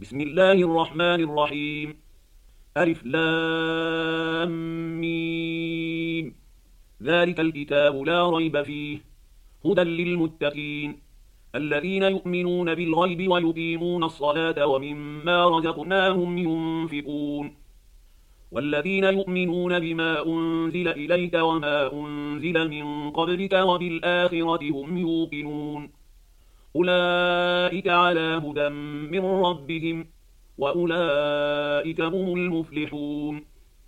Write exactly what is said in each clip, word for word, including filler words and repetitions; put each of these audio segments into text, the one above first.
بسم الله الرحمن الرحيم. ألف لام ميم. ذلك الكتاب لا ريب فيه هدى للمتقين الذين يؤمنون بالغيب ويقيمون الصلاة ومما رزقناهم ينفقون والذين يؤمنون بما أنزل إليك وما أنزل من قبلك وبالآخرة هم يوقنون أولئك على هدى من ربهم وأولئك هم المفلحون.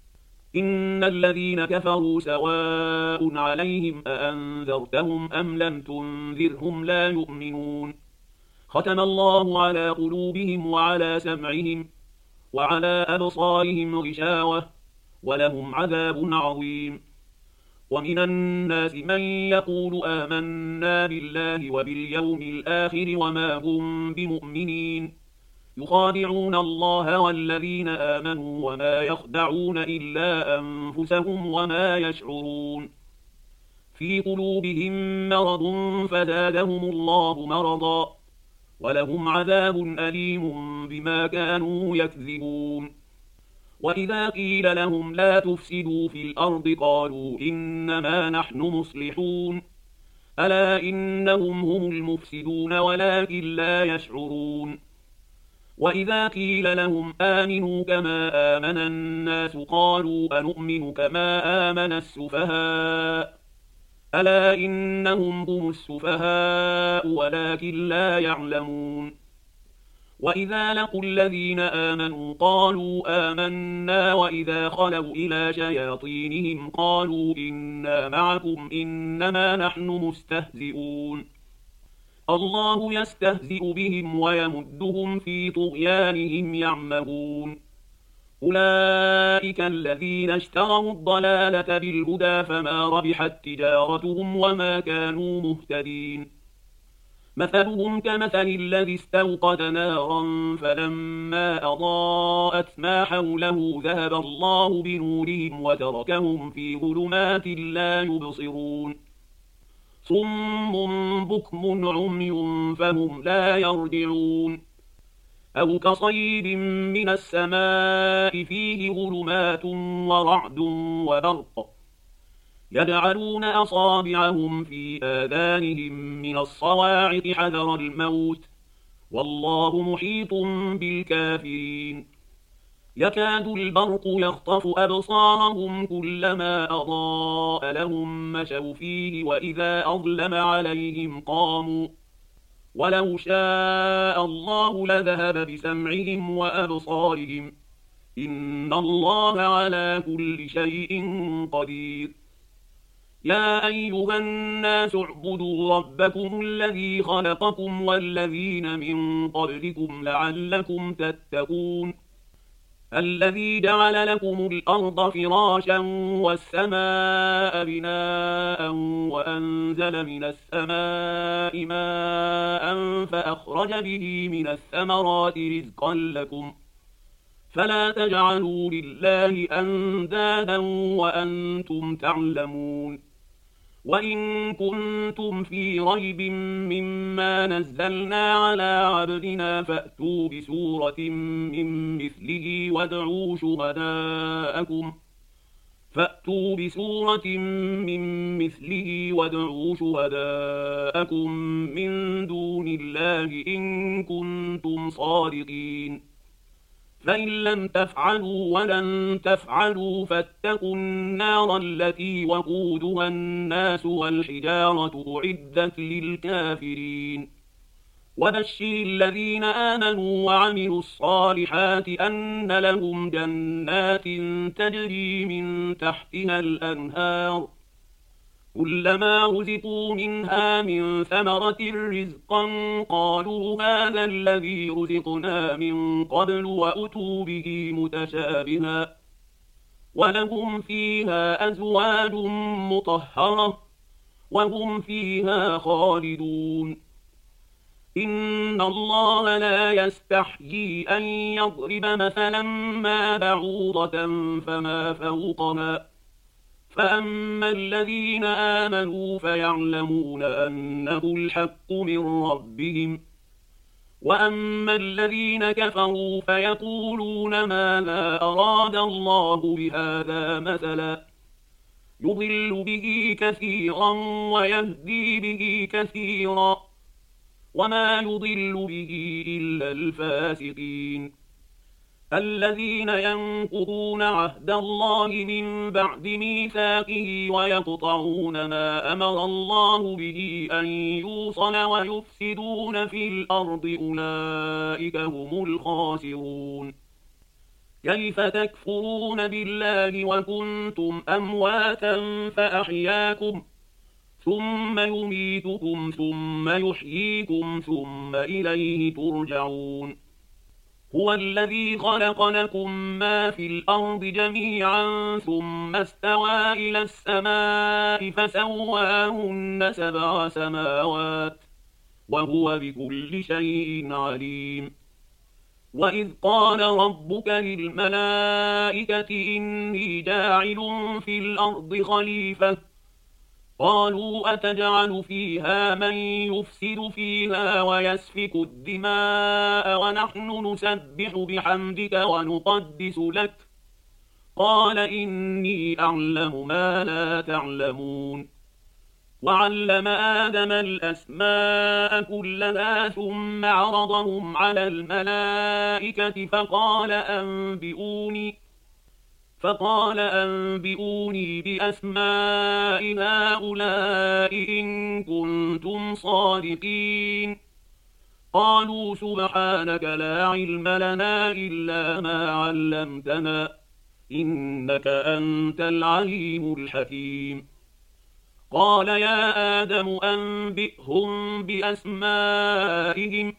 إن الذين كفروا سواء عليهم أأنذرتهم أم لم تنذرهم لا يؤمنون ختم الله على قلوبهم وعلى سمعهم وعلى أبصارهم غشاوة ولهم عذاب عظيم. ومن الناس من يقول آمنا بالله وباليوم الآخر وما هم بمؤمنين يخادعون الله والذين آمنوا وما يخدعون إلا أنفسهم وما يشعرون في قلوبهم مرض فزادهم الله مرضا ولهم عذاب أليم بما كانوا يكذبون. وإذا قيل لهم لا تفسدوا في الأرض قالوا إنما نحن مصلحون ألا إنهم هم المفسدون ولكن لا يشعرون. وإذا قيل لهم آمنوا كما آمن الناس قالوا أنؤمن كما آمن السفهاء ألا إنهم هم السفهاء ولكن لا يعلمون. وإذا لقوا الذين آمنوا قالوا آمنا وإذا خلوا إلى شياطينهم قالوا إنا معكم إنما نحن مستهزئون الله يستهزئ بهم ويمدهم في طغيانهم يعمهون. أولئك الذين اشتروا الضلالة بالهدى فما ربحت تجارتهم وما كانوا مهتدين. مثلهم كمثل الذي استوقد نارا فلما أضاءت ما حوله ذهب الله بنورهم وتركهم في ظلمات لا يبصرون صم بكم عمي فهم لا يرجعون أو كصيب من السماء فيه ظلمات ورعد وبرق يجعلون أصابعهم في آذانهم من الصواعق حذر الموت والله محيط بالكافرين يكاد البرق يخطف أبصارهم كلما أضاء لهم مشوا فيه وإذا أظلم عليهم قاموا ولو شاء الله لذهب بسمعهم وأبصارهم إن الله على كل شيء قدير. يا أيها الناس اعبدوا ربكم الذي خلقكم والذين من قبلكم لعلكم تتقون الذي جعل لكم الأرض فراشا والسماء بناء وأنزل من السماء ماء فأخرج به من الثمرات رزقا لكم فلا تجعلوا لله أندادا وأنتم تعلمون. وإن كنتم في ريب مما نزلنا على عبدنا فأتوا بسورة من مثله وادعوا شهداءكم فأتوا بسورة من مثله وادعوا شهداءكم من دون الله إن كنتم صادقين فإن لم تفعلوا ولن تفعلوا فاتقوا النار التي وقودها الناس والحجارة أعدت للكافرين. وبشر الذين آمنوا وعملوا الصالحات أن لهم جنات تجري من تحتها الأنهار كلما رزقوا منها من ثمرة رزقا قالوا هذا الذي رزقنا من قبل وأتوا به متشابها ولهم فيها أزواج مطهرة وهم فيها خالدون. إن الله لا يستحيي أن يضرب مثلا ما بعوضة فما فوقها فأما الذين آمنوا فيعلمون أنه الحق من ربهم وأما الذين كفروا فيقولون ماذا أراد الله بهذا مثلا يضل به كثيرا ويهدي به كثيرا وما يضل به إلا الفاسقين الذين ينقضون عهد الله من بعد ميثاقه ويقطعون ما أمر الله به أن يوصل ويفسدون في الأرض أولئك هم الخاسرون كيف تكفرون بالله وكنتم أمواتا فأحياكم ثم يميتكم ثم يحييكم ثم إليه ترجعون هو الذي خلق لكم ما في الأرض جميعا ثم استوى إلى السماء فسواهن سبع سماوات وهو بكل شيء عليم وإذ قال ربك للملائكة إني جاعل في الأرض خليفة قالوا أتجعل فيها من يفسد فيها ويسفك الدماء ونحن نسبح بحمدك ونقدس لك قال إني أعلم ما لا تعلمون وعلم آدم الأسماء كلها ثم عرضهم على الملائكة فقال أنبئوني فقال أنبئوني بأسماء هؤلاء إن كنتم صادقين قالوا سبحانك لا علم لنا إلا ما علمتنا إنك أنت العليم الحكيم قال يا آدم أنبئهم بأسمائهم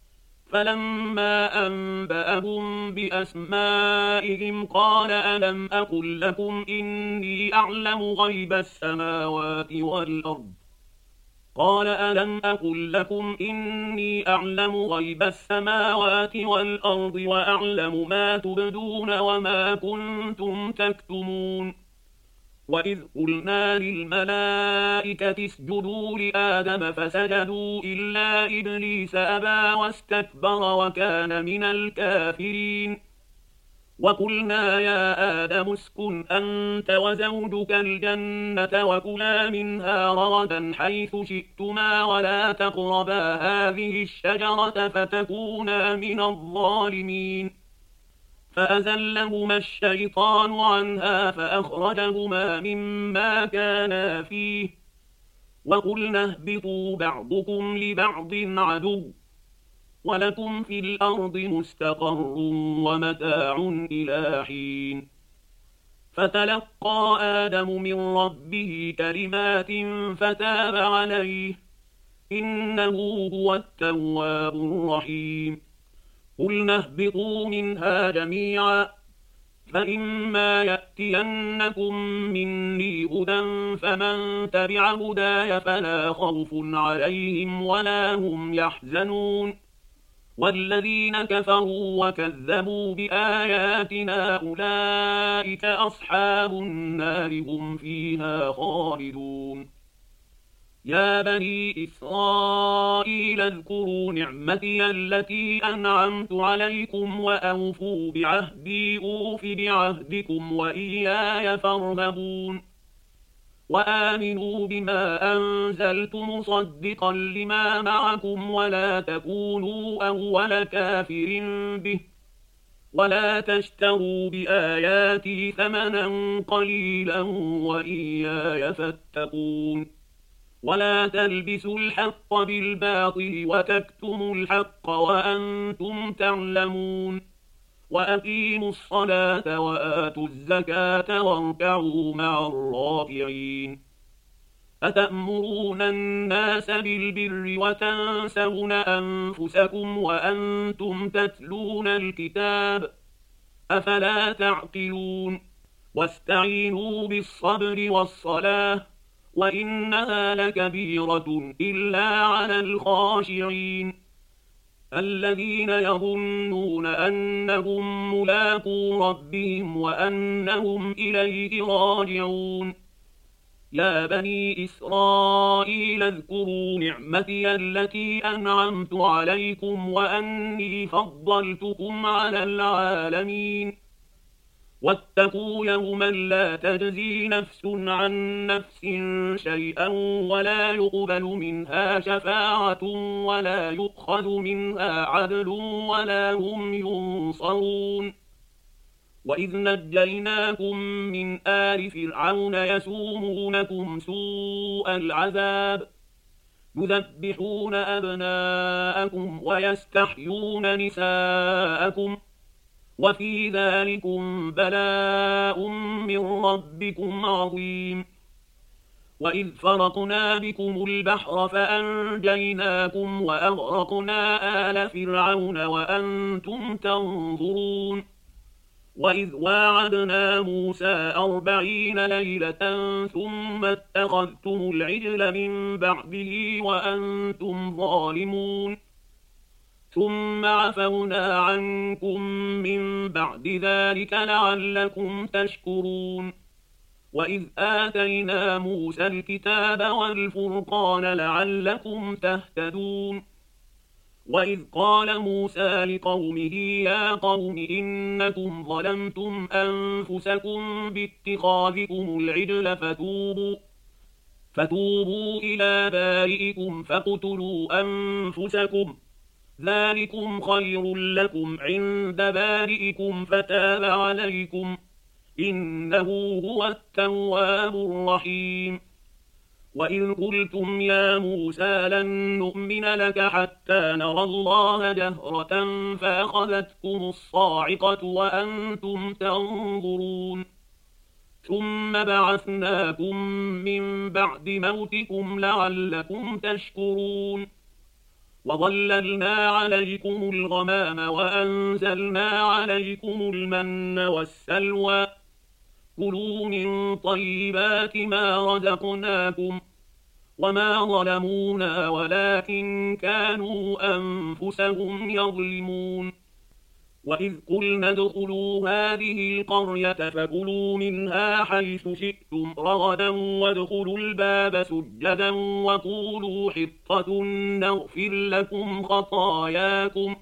فلما أنبأهم بأسمائهم قال ألم أقل لكم إني أعلم غيب السماوات والأرض قال ألم أقل لكم إني أعلم غيب السماوات والأرض وأعلم ما تبدون وما كنتم تكتمون وإذ قلنا للملائكة اسجدوا لآدم فسجدوا إلا إبليس أبى واستكبر وكان من الكافرين وقلنا يا آدم اسكن أنت وزوجك الجنة وكلا منها رغدا حيث شئتما ولا تقربا هذه الشجرة فتكونا من الظالمين فأزلهما الشيطان عنها فأخرجهما مما كانا فيه وقلنا اهبطوا بعضكم لبعض عدو ولكم في الأرض مستقر ومتاع إلى حين فتلقى آدم من ربه كلمات فتاب عليه إنه هو التواب الرحيم قلنا اهبطوا منها جميعا فإما يأتينكم مني هدى فمن تبع هداي فلا خوف عليهم ولا هم يحزنون والذين كفروا وكذبوا بآياتنا أولئك أصحاب النار هم فيها خالدون يا بني إسرائيل اذكروا نعمتي التي أنعمت عليكم وأوفوا بعهدي أوف بعهدكم وإياي فارهبون وآمنوا بما أنزلت مصدقا لما معكم ولا تكونوا أول كافر به ولا تشتروا بآياتي ثمنا قليلا وإياي فاتقون ولا تلبسوا الحق بالباطل وتكتموا الحق وأنتم تعلمون وأقيموا الصلاة وآتوا الزكاة واركعوا مع الراكعين أتأمرون الناس بالبر وتنسون أنفسكم وأنتم تتلون الكتاب أفلا تعقلون واستعينوا بالصبر والصلاة وإنها لكبيرة إلا على الخاشعين الذين يظنون أنهم ملاقو ربهم وأنهم إليه راجعون يا بني إسرائيل اذكروا نعمتي التي أنعمت عليكم وأني فضلتكم على العالمين واتقوا يوما لا تجزي نفس عن نفس شيئا ولا يقبل منها شفاعة ولا يؤخذ منها عدل ولا هم ينصرون وإذ نجيناكم من آل فرعون يسومونكم سوء العذاب يذبحون أبناءكم ويستحيون نساءكم وفي ذلكم بلاء من ربكم عظيم وإذ فرقنا بكم البحر فأنجيناكم وأغرقنا آل فرعون وأنتم تنظرون وإذ واعدنا موسى أربعين ليلة ثم اتخذتم العجل من بعده وأنتم ظالمون ثم عفونا عنكم من بعد ذلك لعلكم تشكرون وإذ آتينا موسى الكتاب والفرقان لعلكم تهتدون وإذ قال موسى لقومه يا قوم إنكم ظلمتم أنفسكم باتخاذكم العجل فتوبوا فتوبوا إلى بارئكم فاقتلوا أنفسكم ذلكم خير لكم عند بارئكم فتاب عليكم إنه هو التواب الرحيم وإذ قلتم يا موسى لن نؤمن لك حتى نرى الله جهرة فأخذتكم الصاعقة وأنتم تنظرون ثم بعثناكم من بعد موتكم لعلكم تشكرون وظللنا عليكم الغمام وأنزلنا عليكم المن والسلوى كلوا من طيبات ما رزقناكم وما ظلمونا ولكن كانوا أنفسهم يظلمون وإذ قلنا ادخلوا هذه القرية فكلوا منها حيث شئتم رغدا وادخلوا الباب سجدا وقولوا حطة نغفر لكم خطاياكم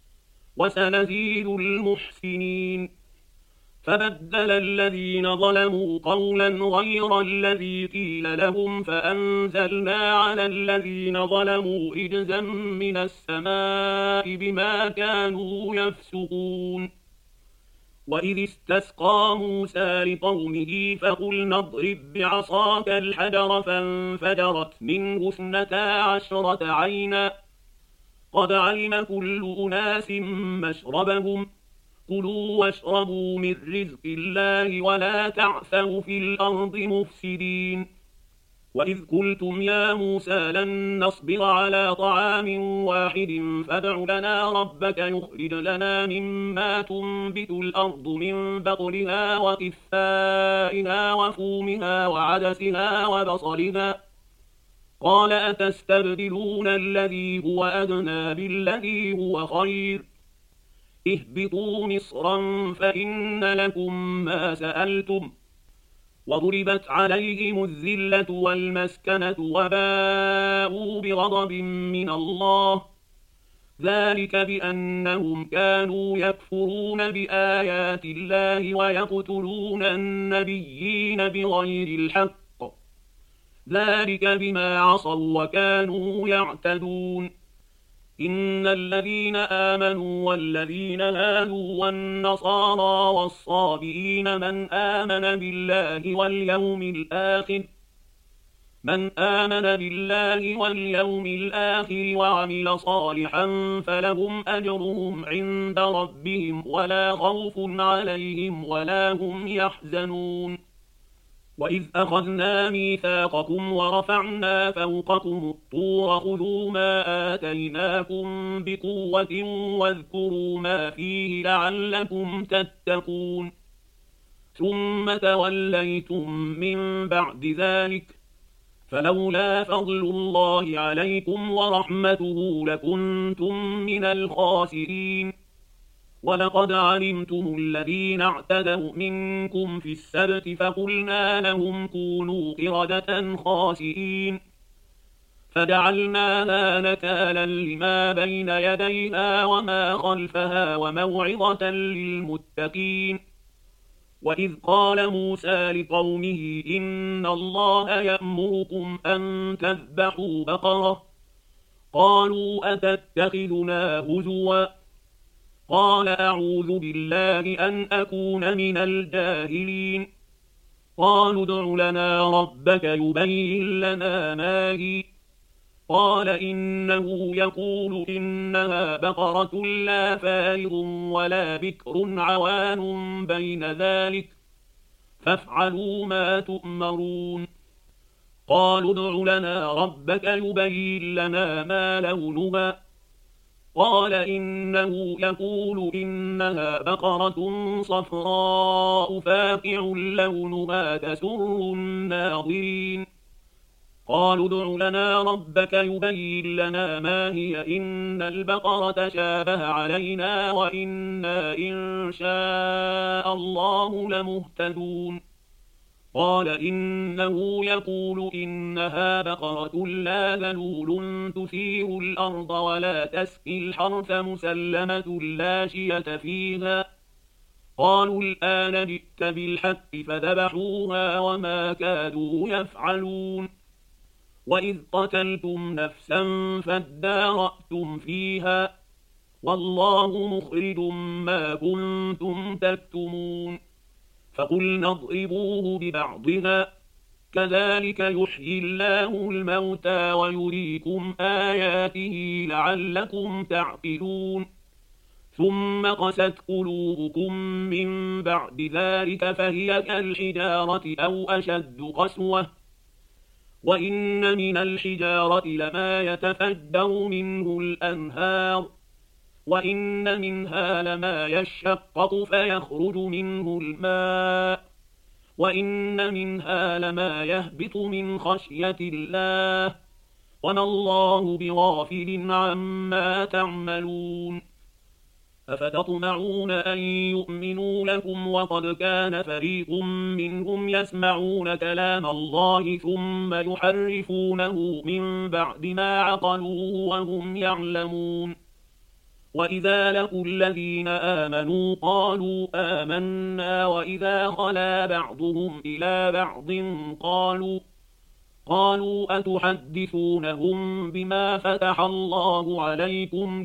وسنزيد المحسنين فبدل الذين ظلموا قولا غير الذي قيل لهم فأنزلنا على الذين ظلموا رجزا من السماء بما كانوا يفسقون وإذ استسقى موسى لقومه فقلنا اضرب بعصاك الحجر فانفجرت منه اثنتا عشرة عينا قد علم كل أناس مشربهم كلوا واشربوا من رزق الله ولا تعثوا في الأرض مفسدين وإذ قلتم يا موسى لن نصبر على طعام واحد فادع لنا ربك يخرج لنا مما تنبت الأرض من بقلها وقثائها وفومها وعدسها وبصلها قال أتستبدلون الذي هو أدنى بالذي هو خير اهبطوا مصرا فإن لكم ما سألتم وضربت عليهم الذلة والمسكنة وباءوا بغضب من الله ذلك بأنهم كانوا يكفرون بآيات الله ويقتلون النبيين بغير الحق ذلك بما عصوا وكانوا يعتدون إن الذين آمنوا والذين هادوا والنصارى والصابئين من آمن بالله واليوم الآخر من آمن بالله واليوم الآخر وعمل صالحا فلهم أجرهم عند ربهم ولا خوف عليهم ولا هم يحزنون وإذ أخذنا ميثاقكم ورفعنا فوقكم الطور خذوا ما آتيناكم بقوة واذكروا ما فيه لعلكم تتقون ثم توليتم من بعد ذلك فلولا فضل الله عليكم ورحمته لكنتم من الخاسرين ولقد علمتم الذين اعتدوا منكم في السبت فقلنا لهم كونوا قردة خاسئين فجعلناها نكالا لما بين يديها وما خلفها وموعظة للمتقين. وإذ قال موسى لقومه إن الله يأمركم أن تذبحوا بقرة قالوا أتتخذنا هزوا قال أعوذ بالله أن أكون من الجاهلين. قالوا ادع لنا ربك يبين لنا ما هي قال إنه يقول إنها بقرة لا فارض ولا بكر عوان بين ذلك فافعلوا ما تؤمرون. قالوا ادع لنا ربك يبين لنا ما لونها قال إنه يقول إنها بقرة صفراء فاقع لونها تسر الناظرين. قالوا ادع لنا ربك يبين لنا ما هي إن البقرة شابه علينا وإنا إن شاء الله لمهتدون. قال إنه يقول إنها بقرة لا ذلول تثير الأرض ولا تسقي الحرث مسلمة لا شية فيها. قالوا الآن جئت بالحق فذبحوها وما كادوا يفعلون. وإذ قتلتم نفسا فادارأتم فيها والله مخرج ما كنتم تكتمون. فقلنا اضربوه ببعضها كذلك يحيي الله الموتى ويريكم آياته لعلكم تعقلون. ثم قست قلوبكم من بعد ذلك فهي كالحجارة أو أشد قسوة وإن من الحجارة لما يتفجر منه الأنهار وإن منها لما يشقق فيخرج منه الماء وإن منها لما يهبط من خشية الله وما الله بغافل عما تعملون. أفتطمعون أن يؤمنوا لكم وقد كان فريق منهم يسمعون كلام الله ثم يحرفونه من بعد ما عقلوه وهم يعلمون. وإذا لقوا الذين آمنوا قالوا آمنا وإذا خلا بعضهم إلى بعض قالوا قالوا أتحدثونهم بما فتح الله عليكم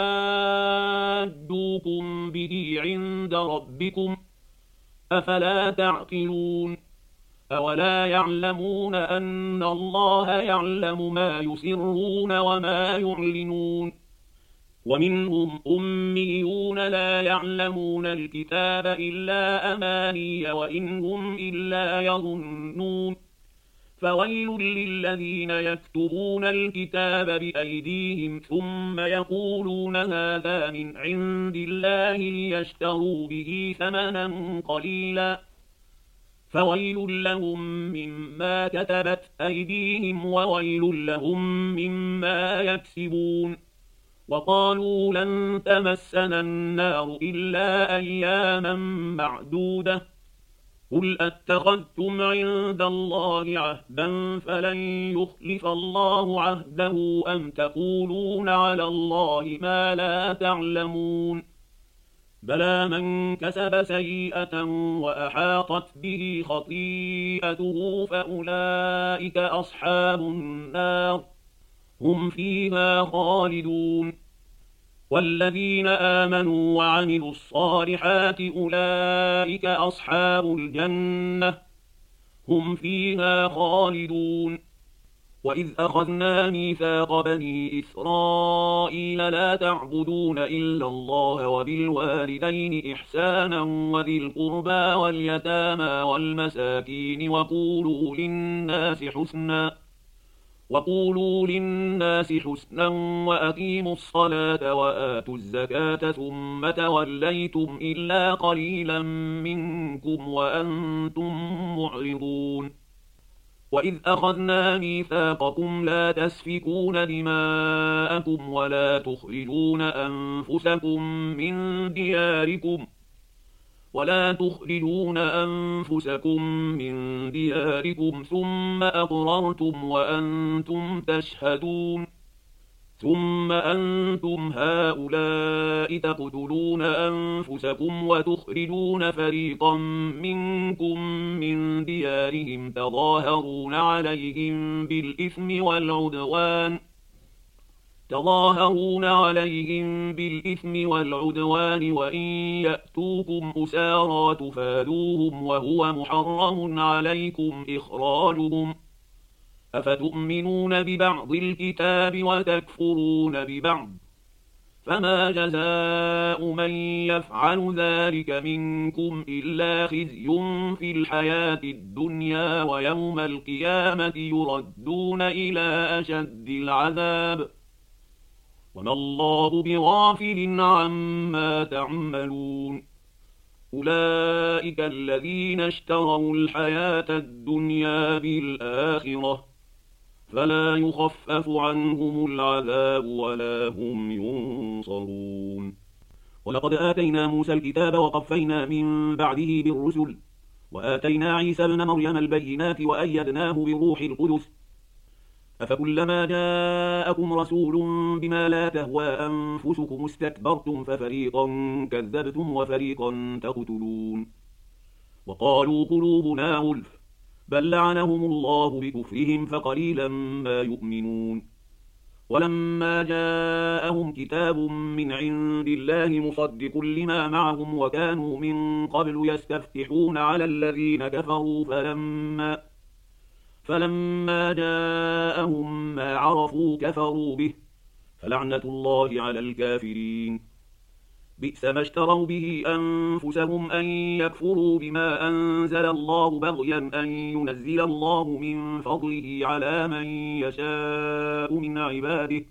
ليحاجوكم به عند ربكم أفلا تعقلون. أولا يعلمون أن الله يعلم ما يسرون وما يعلنون. ومنهم أميون لا يعلمون الكتاب إلا أماني وإن هم إلا يظنون. فويل للذين يكتبون الكتاب بأيديهم ثم يقولون هذا من عند الله ليشتروا به ثمنا قليلا فويل لهم مما كتبت أيديهم وويل لهم مما يكسبون. وقالوا لن تمسنا النار إلا أياما معدودة قل أتخذتم عند الله عهدا فلن يخلف الله عهده أم تقولون على الله ما لا تعلمون. بلى من كسب سيئة وأحاطت به خطيئته فأولئك أصحاب النار هم فيها خالدون. والذين آمنوا وعملوا الصالحات أولئك أصحاب الجنة هم فيها خالدون. وإذ أخذنا ميثاق بني إسرائيل لا تعبدون إلا الله وبالوالدين إحسانا وذي القربى واليتامى والمساكين وقولوا للناس حسنا وقولوا للناس حسنا وأقيموا الصلاة وآتوا الزكاة ثم توليتم إلا قليلا منكم وأنتم معرضون. وإذ أخذنا ميثاقكم لا تسفكون دماءكم ولا تخرجون أنفسكم من دياركم ولا تخرجون أنفسكم من دياركم ثم أقررتم وأنتم تشهدون ثم أنتم هؤلاء تقتلون أنفسكم وتخرجون فريقا منكم من ديارهم تظاهرون عليهم بالإثم والعدوان تظاهرون عليهم بالإثم والعدوان وإن يأتوكم أسارى تفادوهم وهو محرم عليكم إخراجهم أفتؤمنون ببعض الكتاب وتكفرون ببعض فما جزاء من يفعل ذلك منكم إلا خزي في الحياة الدنيا ويوم القيامة يردون إلى أشد العذاب وما الله بغافل عما تعملون أولئك الذين اشتروا الحياة الدنيا بالآخرة فلا يخفف عنهم العذاب ولا هم ينصرون ولقد آتينا موسى الكتاب وقفينا من بعده بالرسل وآتينا عيسى ابن مريم البينات وأيدناه بروح القدس أفكلما جاءكم رسول بما لا تهوى أنفسكم استكبرتم ففريقا كذبتم وفريقا تقتلون وقالوا قلوبنا غلف بل لعنهم الله بكفرهم فقليلا ما يؤمنون ولما جاءهم كتاب من عند الله مصدق لما معهم وكانوا من قبل يستفتحون على الذين كفروا فلما فلما جاءهم ما عرفوا كفروا به فلعنة الله على الكافرين بئس ما اشتروا به أنفسهم أن يكفروا بما أنزل الله بغيا أن ينزل الله من فضله على من يشاء من عباده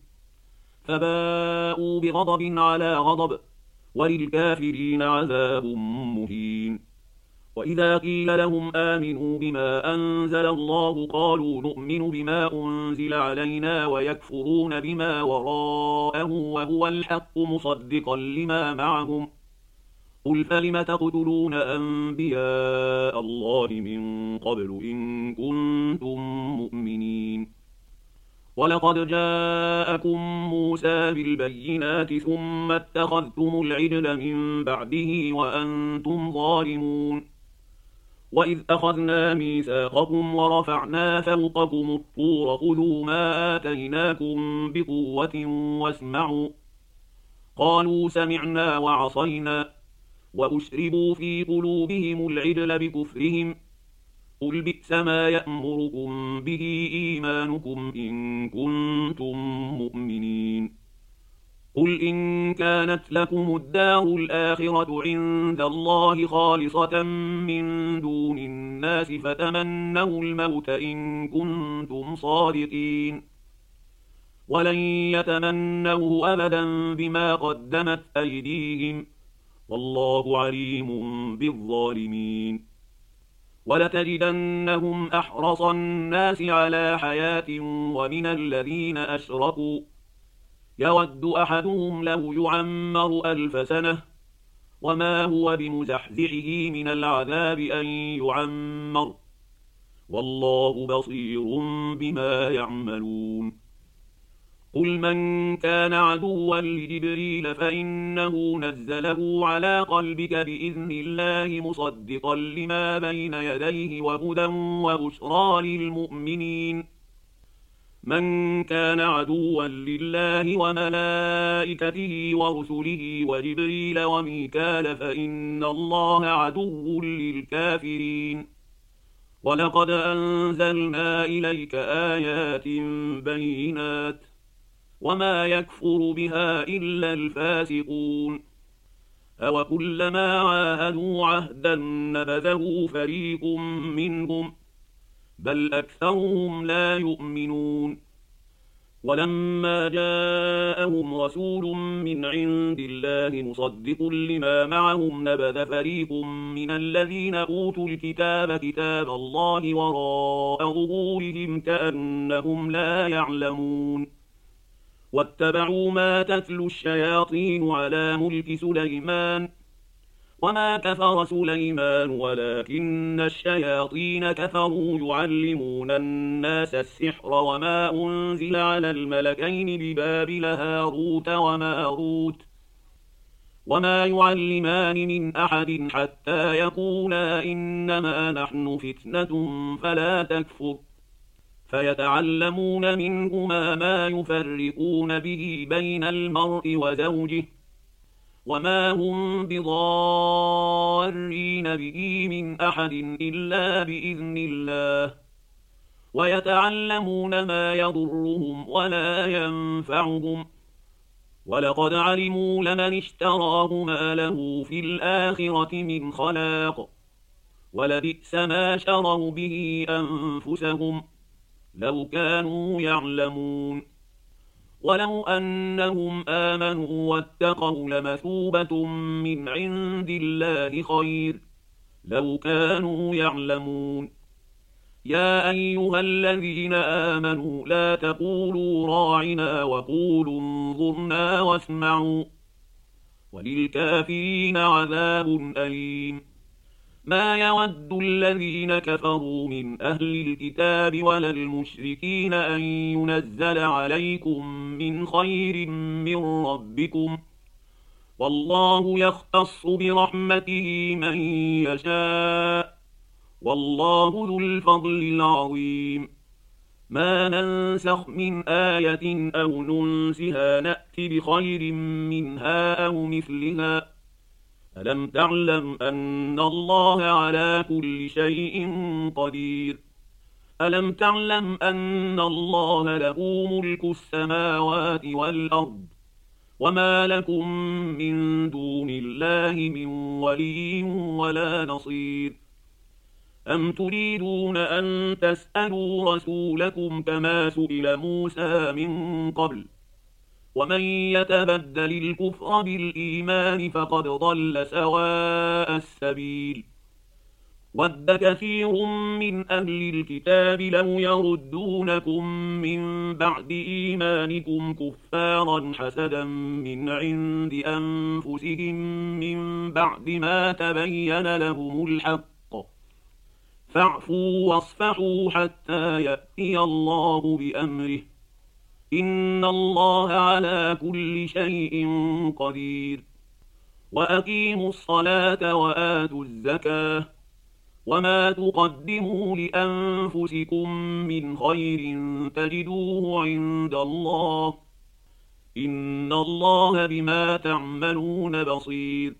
فباءوا بغضب على غضب وللكافرين عذاب مهين وإذا قيل لهم آمنوا بما أنزل الله قالوا نؤمن بما أنزل علينا ويكفرون بما وراءه وهو الحق مصدقا لما معهم قل فلم تقتلون أنبياء الله من قبل إن كنتم مؤمنين ولقد جاءكم موسى بالبينات ثم اتخذتم العجل من بعده وأنتم ظالمون وإذ أخذنا ميثاقكم ورفعنا فوقكم الطور خذوا ما آتيناكم بقوة واسمعوا قالوا سمعنا وعصينا وأشربوا في قلوبهم العجل بكفرهم قل بئس ما يأمركم به إيمانكم إن كنتم مؤمنين قل إن كانت لكم الدار الآخرة عند الله خالصة من دون الناس فتمنوا الموت إن كنتم صادقين ولن يتمنوه أبدا بما قدمت أيديهم والله عليم بالظالمين ولتجدنهم أحرص الناس على حياة ومن الذين أشركوا يود أحدهم لو يعمر ألف سنة وما هو بمزحزحه من العذاب أن يعمر والله بصير بما يعملون قل من كان عدوا لجبريل فإنه نزله على قلبك بإذن الله مصدقا لما بين يديه وهدى وبشرى للمؤمنين من كان عدوا لله وملائكته ورسله وجبريل وميكال فإن الله عدو للكافرين ولقد أنزلنا إليك آيات بينات وما يكفر بها إلا الفاسقون أوكلما عاهدوا عهدا نبذه فريق منهم بل أكثرهم لا يؤمنون ولما جاءهم رسول من عند الله مصدق لما معهم نبذ فريق من الذين أوتوا الكتاب كتاب الله وراء ظهورهم كأنهم لا يعلمون واتبعوا ما تتلو الشياطين على ملك سليمان وما كفر سليمان ولكن الشياطين كفروا يعلمون الناس السحر وما أنزل على الملكين ببابل هاروت وماروت وما يعلمان من أحد حتى يقولا إنما نحن فتنة فلا تكفر فيتعلمون منهما ما يفرقون به بين المرء وزوجه وما هم بضارين به من أحد إلا بإذن الله ويتعلمون ما يضرهم ولا ينفعهم ولقد علموا لمن اشتراه ما له في الآخرة من خلاق ولبئس ما شروا به أنفسهم لو كانوا يعلمون ولو أنهم آمنوا واتقوا لمثوبة من عند الله خير لو كانوا يعلمون يا أيها الذين آمنوا لا تقولوا راعنا وقولوا انظرنا واسمعوا وللكافرين عذاب أليم ما يود الذين كفروا من أهل الكتاب ولا المشركين أن ينزل عليكم من خير من ربكم والله يختص برحمته من يشاء والله ذو الفضل العظيم ما ننسخ من آية أو ننسها نأت بخير منها أو مثلها ألم تعلم أن الله على كل شيء قدير ألم تعلم أن الله له ملك السماوات والأرض وما لكم من دون الله من ولي ولا نصير أم تريدون أن تسألوا رسولكم كما سئل موسى من قبل ومن يتبدل الكفر بالإيمان فقد ضل سواء السبيل ود كثير من أهل الكتاب لو يردونكم من بعد إيمانكم كفارا حسدا من عند أنفسهم من بعد ما تبين لهم الحق فاعفوا واصفحوا حتى يأتي الله بأمره إن الله على كل شيء قدير وأقيموا الصلاة وآتوا الزكاة وما تقدموا لأنفسكم من خير تجدوه عند الله إن الله بما تعملون بصير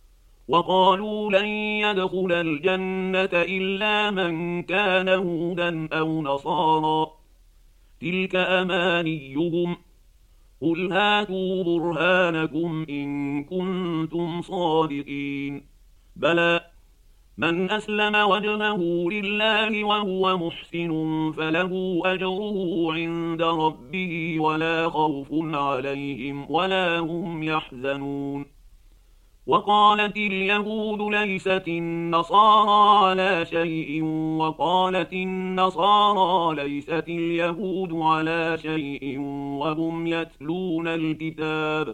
وقالوا لن يدخل الجنة إلا من كان هودا أو نصارى تلك أمانيهم قل هاتوا برهانكم إن كنتم صادقين بلى من أسلم وجهه لله وهو محسن فله أجره عند ربه ولا خوف عليهم ولا هم يحزنون وقالت اليهود ليست النصارى على شيء وقالت النصارى ليست اليهود على شيء وهم يتلون الكتاب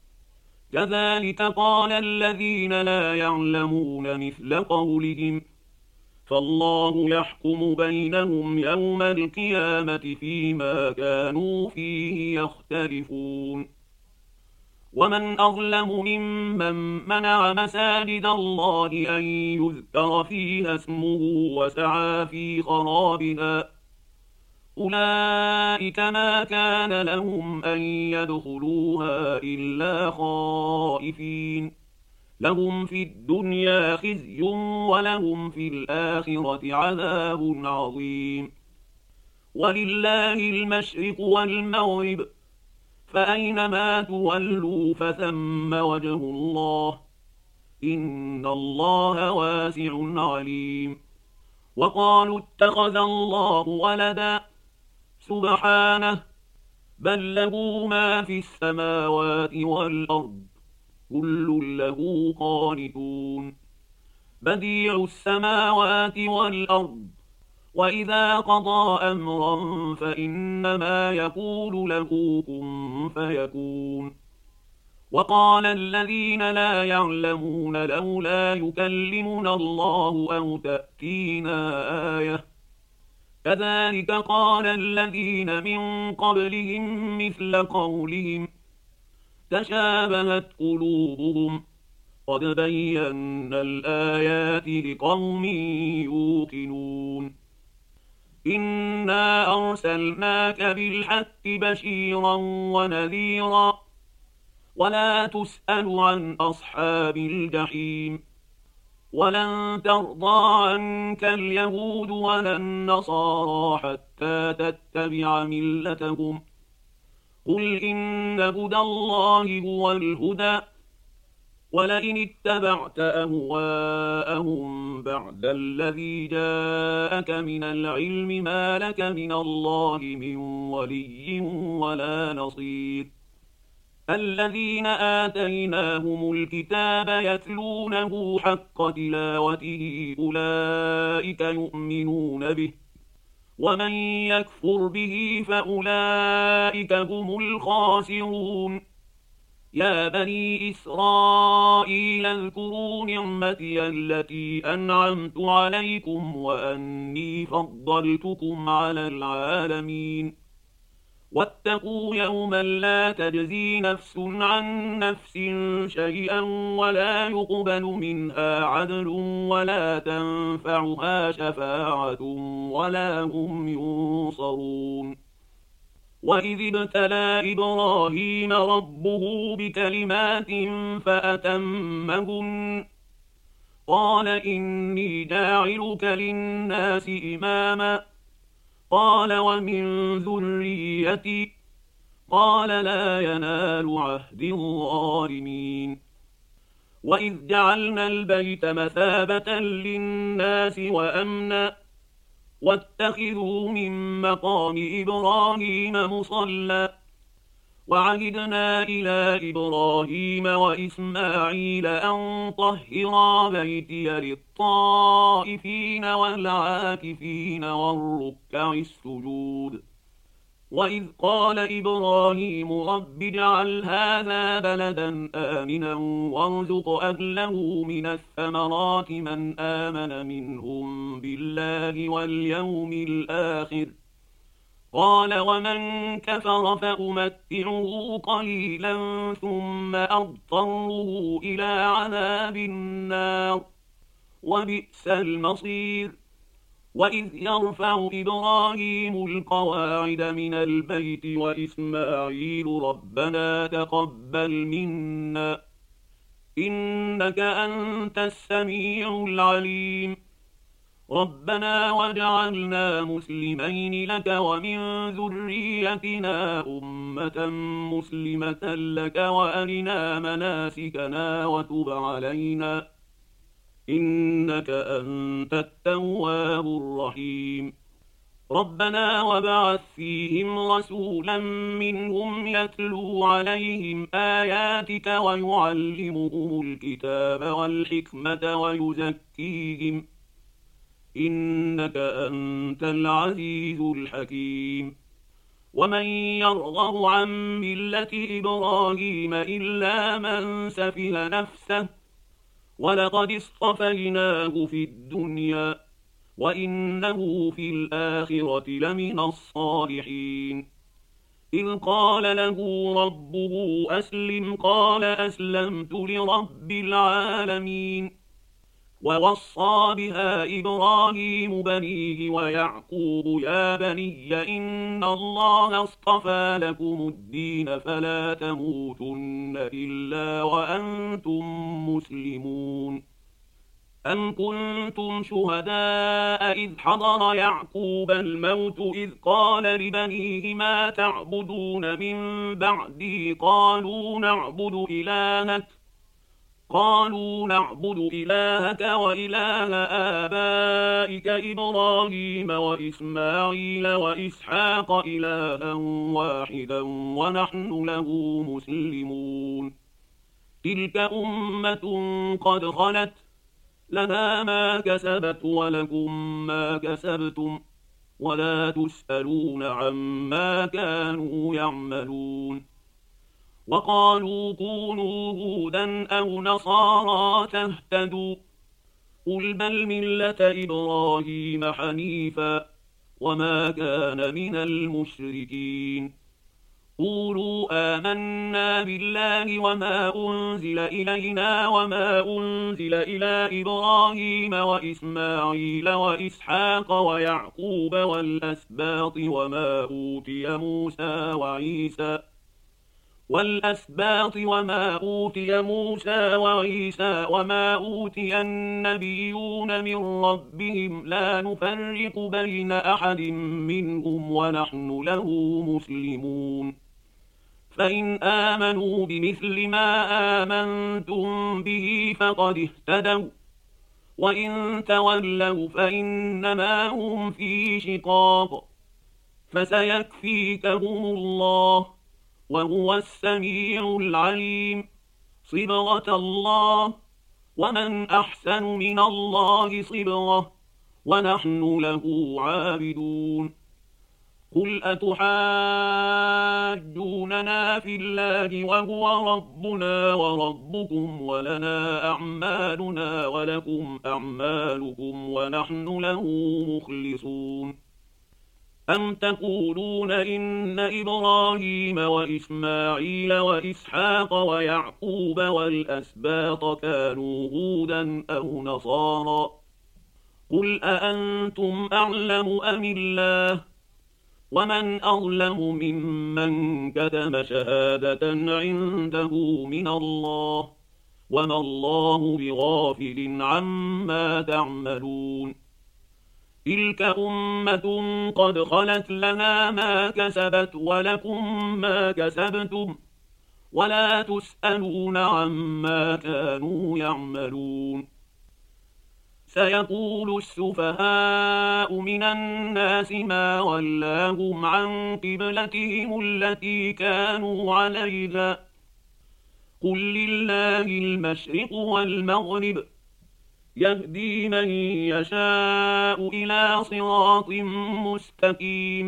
كذلك قال الذين لا يعلمون مثل قولهم فالله يحكم بينهم يوم القيامة فيما كانوا فيه يختلفون ومن أظلم ممن منع مساجد الله أن يذكر فيها اسمه وسعى في خرابها أولئك ما كان لهم أن يدخلوها إلا خائفين لهم في الدنيا خزي ولهم في الآخرة عذاب عظيم ولله المشرق والمغرب فأينما تولوا فثم وجه الله إن الله واسع عليم وقالوا اتخذ الله ولدا سبحانه بل له ما في السماوات والأرض كل له قانتون بديع السماوات والأرض وإذا قضى أمرا فإنما يقول له كن فيكون وقال الذين لا يعلمون لولا يكلمنا الله أو تأتينا آية كذلك قال الذين من قبلهم مثل قولهم تشابهت قلوبهم قد بينا الآيات لقوم يوقنون إنا أرسلناك بالحق بشيرا ونذيرا ولا تسأل عن أصحاب الجحيم ولن ترضى عنك اليهود ولا النصارى حتى تتبع ملتهم قل إن هدى الله هو الهدى ولئن اتبعت أهواءهم بعد الذي جاءك من العلم ما لك من الله من ولي ولا نصير الذين آتيناهم الكتاب يتلونه حق تلاوته أولئك يؤمنون به ومن يكفر به فأولئك هم الخاسرون يا بني إسرائيل اذكروا نعمتي التي أنعمت عليكم وأني فضلتكم على العالمين واتقوا يوما لا تجزي نفس عن نفس شيئا ولا يقبل منها عدل ولا تنفعها شفاعة ولا هم ينصرون وإذ ابتلى إبراهيم ربه بكلمات فأتمهن قال إني جاعلك للناس إماما قال ومن ذريتي قال لا ينال عهد الظالمين وإذ جعلنا البيت مثابة للناس وأمنا واتخذوا من مقام إبراهيم مصلى وعهدنا إلى إبراهيم وإسماعيل أن طهرا بيتي للطائفين والعاكفين والركع السجود وإذ قال إبراهيم رب اجعل هذا بلدا آمنا وارزق أهله من الثمرات من آمن منهم بالله واليوم الآخر قال ومن كفر فأمتعه قليلا ثم أضطره إلى عذاب النار وبئس المصير وإذ يرفع إبراهيم القواعد من البيت وإسماعيل ربنا تقبل منا إنك أنت السميع العليم ربنا واجعلنا مسلمين لك ومن ذريتنا أمة مسلمة لك وأرنا مناسكنا وتب علينا إنك أنت التواب الرحيم ربنا وابعث فيهم رسولا منهم يتلو عليهم آياتك ويعلمهم الكتاب والحكمة ويزكيهم إنك أنت العزيز الحكيم ومن يرغب عن ملة إبراهيم إلا من سفه نفسه ولقد اصطفيناه في الدنيا وإنه في الآخرة لمن الصالحين إذ قال له ربه أسلم قال أسلمت لرب العالمين ووصى بها إبراهيم بنيه ويعقوب يا بني إن الله اصطفى لكم الدين فلا تموتن إلا وأنتم مسلمون أم كنتم شهداء إذ حضر يعقوب الموت إذ قال لبنيه ما تعبدون من بعدي قالوا نعبد إلهك قالوا نعبد إلهك وإله آبائك إبراهيم وإسماعيل وإسحاق إلها واحدا ونحن له مسلمون تلك أمة قد خلت لها ما كسبت ولكم ما كسبتم ولا تسألون عما كانوا يعملون وقالوا كونوا هودا أو نصارى تهتدوا قل بل ملة إبراهيم حنيفا وما كان من المشركين قولوا آمنا بالله وما أنزل إلينا وما أنزل إلى إبراهيم وإسماعيل وإسحاق ويعقوب والأسباط وما أوتي موسى وعيسى والأسباط وما أوتي موسى وعيسى وما أوتي النبيون من ربهم لا نفرق بين أحد منهم ونحن له مسلمون فإن آمنوا بمثل ما آمنتم به فقد اهتدوا وإن تولوا فإنما هم في شقاق فسيكفيكهم الله وهو السميع العليم صبغة الله ومن أحسن من الله صبغة ونحن له عابدون قل أتحاجوننا في الله وهو ربنا وربكم ولنا أعمالنا ولكم أعمالكم ونحن له مخلصون أم تقولون إن إبراهيم وإسماعيل وإسحاق ويعقوب والأسباط كانوا هودا أو نصارى قل أأنتم أعلم أم الله ومن أظلم ممن كتم شهادة عنده من الله وما الله بغافل عما تعملون تلك أمة قد خلت لنا ما كسبت ولكم ما كسبتم ولا تسألون عما كانوا يعملون سيقول السفهاء من الناس ما ولاهم عن قبلتهم التي كانوا عليها قل لله المشرق والمغرب يهدي من يشاء إلى صراط مستقيم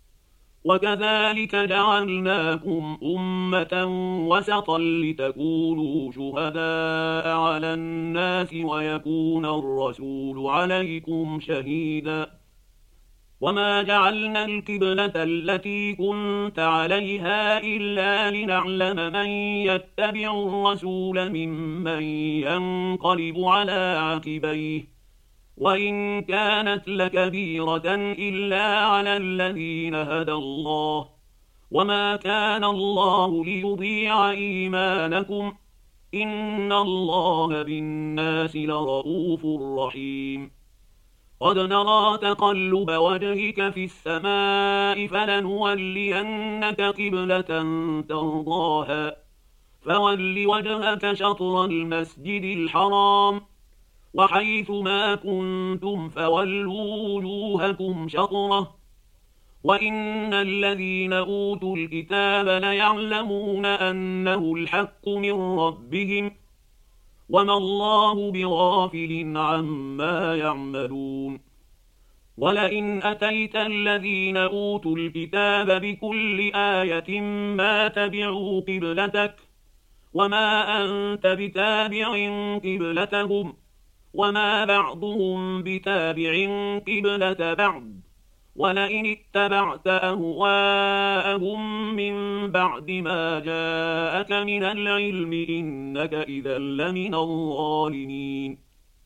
وكذلك جعلناكم أمة وسطا لتكونوا شهداء على الناس ويكون الرسول عليكم شهيدا وما جعلنا القبلة التي كنت عليها إلا لنعلم من يتبع الرسول ممن ينقلب على عقبيه وإن كانت لكبيرة إلا على الذين هدى الله وما كان الله ليضيع إيمانكم إن الله بالناس لرؤوف رحيم قد نرى تقلب وجهك في السماء فلنولينك قبلة ترضاها فول وجهك شطر المسجد الحرام وحيث ما كنتم فولوا وجوهكم شطره وإن الذين أوتوا الكتاب ليعلمون أنه الحق من ربهم وما الله بغافل عما يعملون ولئن أتيت الذين أوتوا الكتاب بكل آية ما تبعوا قبلتك وما أنت بتابع قبلتهم وما بعضهم بتابع قبلة بعض ولئن اتبعت أهواءهم من بعد ما جاءك من العلم إنك إذا لمن الظالمين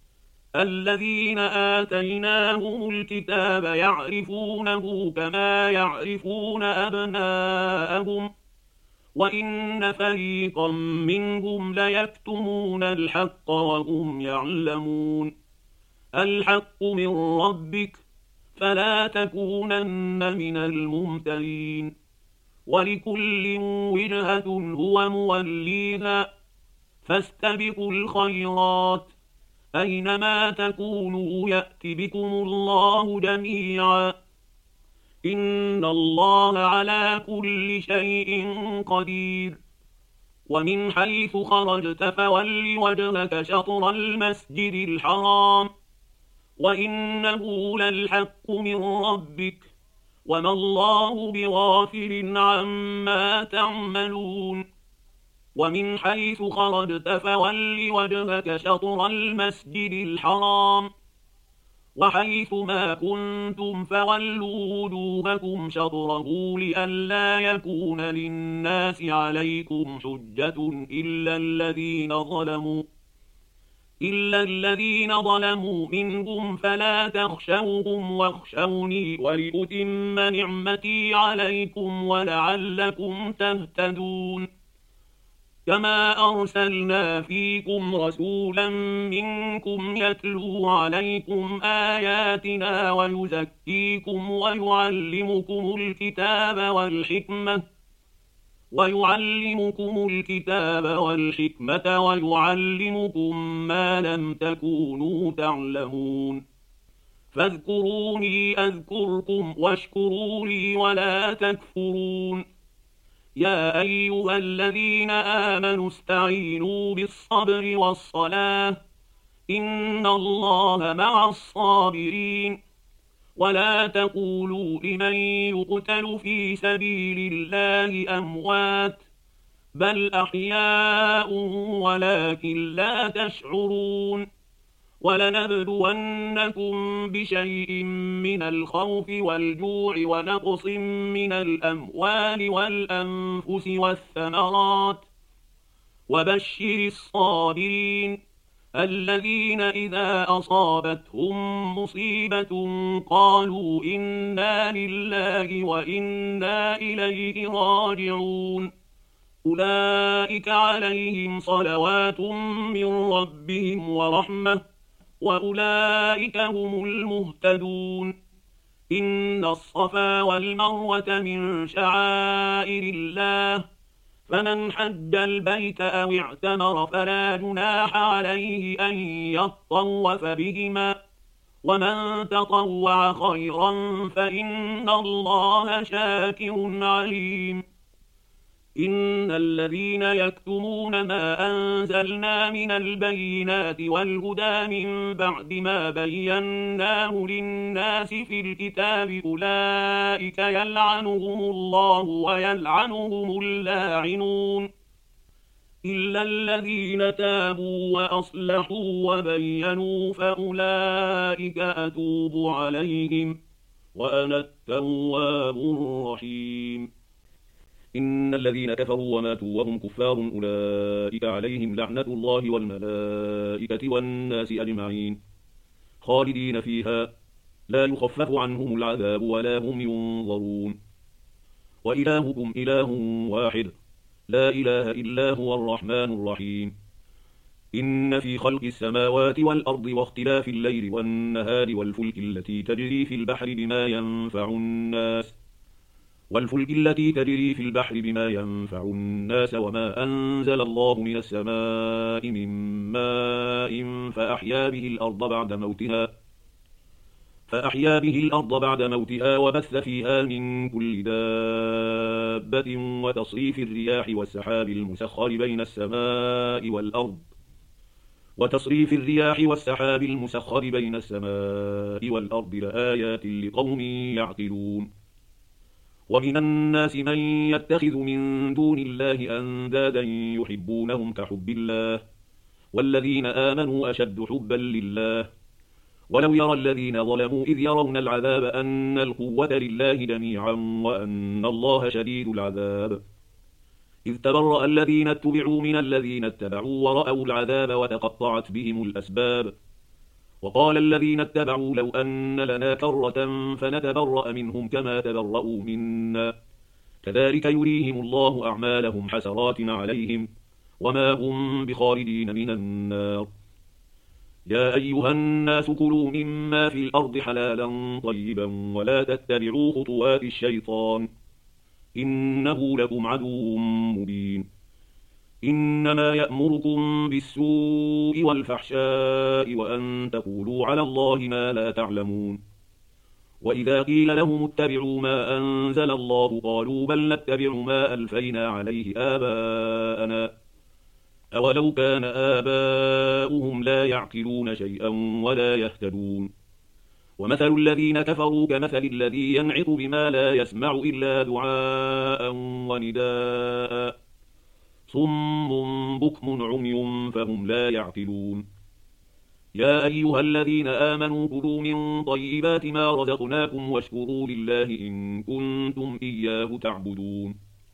الذين آتيناهم الكتاب يعرفونه كما يعرفون أبناءهم وإن فريقا منهم ليكتمون الحق وهم يعلمون الحق من ربك فلا تكونن من الممترين ولكل وجهة هو موليها فاستبقوا الخيرات أينما تكونوا يأت بكم الله جميعا إن الله على كل شيء قدير ومن حيث خرجت فول وجهك شطر المسجد الحرام وإنه للحق من ربك وما الله بغافل عما تعملون ومن حيث خرجت فول وجهك شطر المسجد الحرام وحيث ما كنتم فولوا وجوهكم شطره لئلا يكون للناس عليكم حجة إلا الذين ظلموا إلا الذين ظلموا منهم فلا تخشوهم واخشوني ولأتم نعمتي عليكم ولعلكم تهتدون كما أرسلنا فيكم رسولا منكم يتلو عليكم آياتنا ويزكيكم ويعلمكم الكتاب والحكمة ويعلمكم الكتاب والحكمة ويعلمكم ما لم تكونوا تعلمون فاذكروني أذكركم واشكروا لي ولا تكفرون يا أيها الذين آمنوا استعينوا بالصبر والصلاة إن الله مع الصابرين ولا تقولوا لمن يقتل في سبيل الله أموات بل أحياء ولكن لا تشعرون ولنبلونكم بشيء من الخوف والجوع ونقص من الأموال والأنفس والثمرات وبشر الصابرين الذين إذا أصابتهم مصيبة قالوا إنا لله وإنا إليه راجعون أولئك عليهم صلوات من ربهم ورحمة وأولئك هم المهتدون إن الصفا والمروة من شعائر الله فمن حج البيت أو اعتمر فلا جناح عليه أن يطوف بهما ومن تطوع خيرا فإن الله شاكر عليم إن الذين يكتمون ما أنزلنا من البينات والهدى من بعد ما بيناه للناس في الكتاب أولئك يلعنهم الله ويلعنهم اللاعنون إلا الذين تابوا وأصلحوا وبينوا فأولئك أتوب عليهم وأنا التواب الرحيم إن الذين كفروا وماتوا وهم كفار أولئك عليهم لعنة الله والملائكة والناس أجمعين خالدين فيها لا يخفف عنهم العذاب ولا هم ينظرون وإلهكم إله واحد لا إله إلا هو الرحمن الرحيم إن في خلق السماوات والأرض واختلاف الليل والنهار والفلك التي تجري في البحر بما ينفع الناس والفلك التي تجري في البحر بما ينفع الناس وما أنزل الله من السماء من ماء فأحيا به الأرض بعد موتها فأحيا به الأرض بعد موتها وبث فيها من كل دابة وتصريف الرياح والسحاب المسخر بين السماء والأرض وتصريف الرياح والسحاب المسخر بين السماء والأرض لآيات لقوم يعقلون ومن الناس من يتخذ من دون الله أندادا يحبونهم كحب الله والذين آمنوا أشد حبا لله ولو يرى الذين ظلموا إذ يرون العذاب أن القوة لله جميعا وأن الله شديد العذاب إذ تبرأ الذين اتبعوا من الذين اتبعوا ورأوا العذاب وتقطعت بهم الأسباب وقال الذين اتبعوا لو أن لنا كرة فنتبرأ منهم كما تبرأوا منا كذلك يريهم الله أعمالهم حسرات عليهم وما هم بخالدين من النار يا أيها الناس كلوا مما في الأرض حلالا طيبا ولا تتبعوا خطوات الشيطان إنه لكم عدو مبين إنما يأمركم بالسوء والفحشاء وأن تقولوا على الله ما لا تعلمون. وإذا قيل لهم اتبعوا ما أنزل الله قالوا بل نتبع ما ألفينا عليه آباءنا أولو كان آباؤهم لا يعقلون شيئا ولا يهتدون. ومثل الذين كفروا كمثل الذي ينعق بما لا يسمع إلا دعاء ونداء صم بكم عمي فهم لا يعقلون. يا أيها الذين آمنوا كلوا من طيبات ما رزقناكم واشكروا لله إن كنتم إياه تعبدون.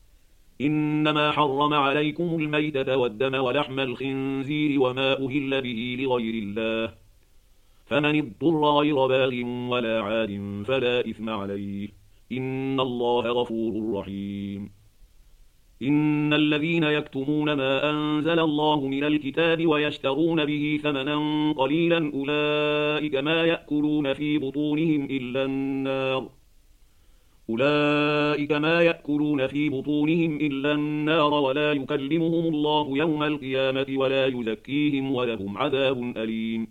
إنما حرم عليكم الميتة والدم ولحم الخنزير وما أهل به لغير الله، فمن اضطر غير باغ ولا عاد فلا إثم عليه، إن الله غفور رحيم. إن الذين يكتمون ما أنزل الله من الكتاب ويشترون به ثمنا قليلا أولئك ما يأكلون في بطونهم إلا النار أولئك ما يأكلون في بطونهم إلا النار ولا يكلمهم الله يوم القيامة ولا يزكيهم ولهم عذاب أليم.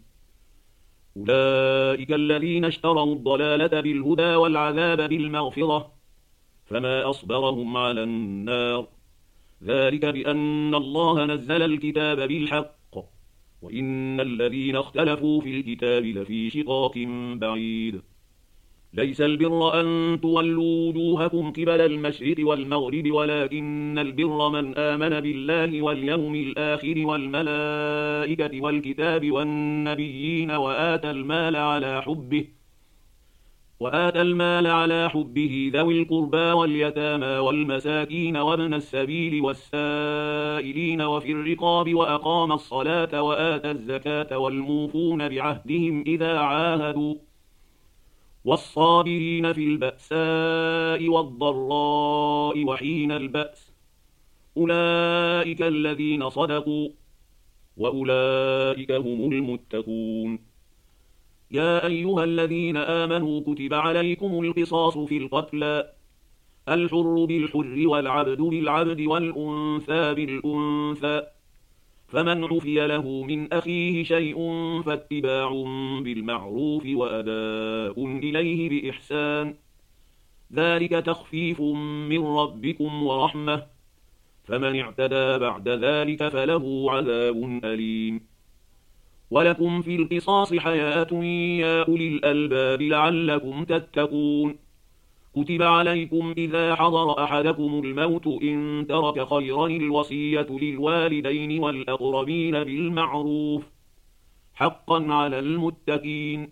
أولئك الذين اشتروا الضلالة بالهدى والعذاب بالمغفرة فما أصبرهم على النار، ذلك بأن الله نزل الكتاب بالحق وإن الذين اختلفوا في الكتاب لفي شقاق بعيد. ليس البر أن تولوا وجوهكم قبل المشرق والمغرب ولكن البر من آمن بالله واليوم الآخر والملائكة والكتاب والنبيين وآتى المال على حبه وآتى المال على حبه ذوي القربى واليتامى والمساكين وابن السبيل والسائلين وفي الرقاب وأقام الصلاة وآتى الزكاة والموفون بعهدهم إذا عاهدوا والصابرين في البأساء والضراء وحين البأس، أولئك الذين صدقوا وأولئك هم المتقون. يا أيها الذين آمنوا كتب عليكم القصاص في القتلى، الحر بالحر والعبد بالعبد والأنثى بالأنثى، فمن عفي له من أخيه شيء فاتباع بالمعروف وأداء إليه بإحسان، ذلك تخفيف من ربكم ورحمة، فمن اعتدى بعد ذلك فله عذاب أليم. ولكم في القصاص حياة يا أولي الألباب لعلكم تتقون. كتب عليكم إذا حضر أحدكم الموت إن ترك خيرا الوصية للوالدين والأقربين بالمعروف حقا على المتقين،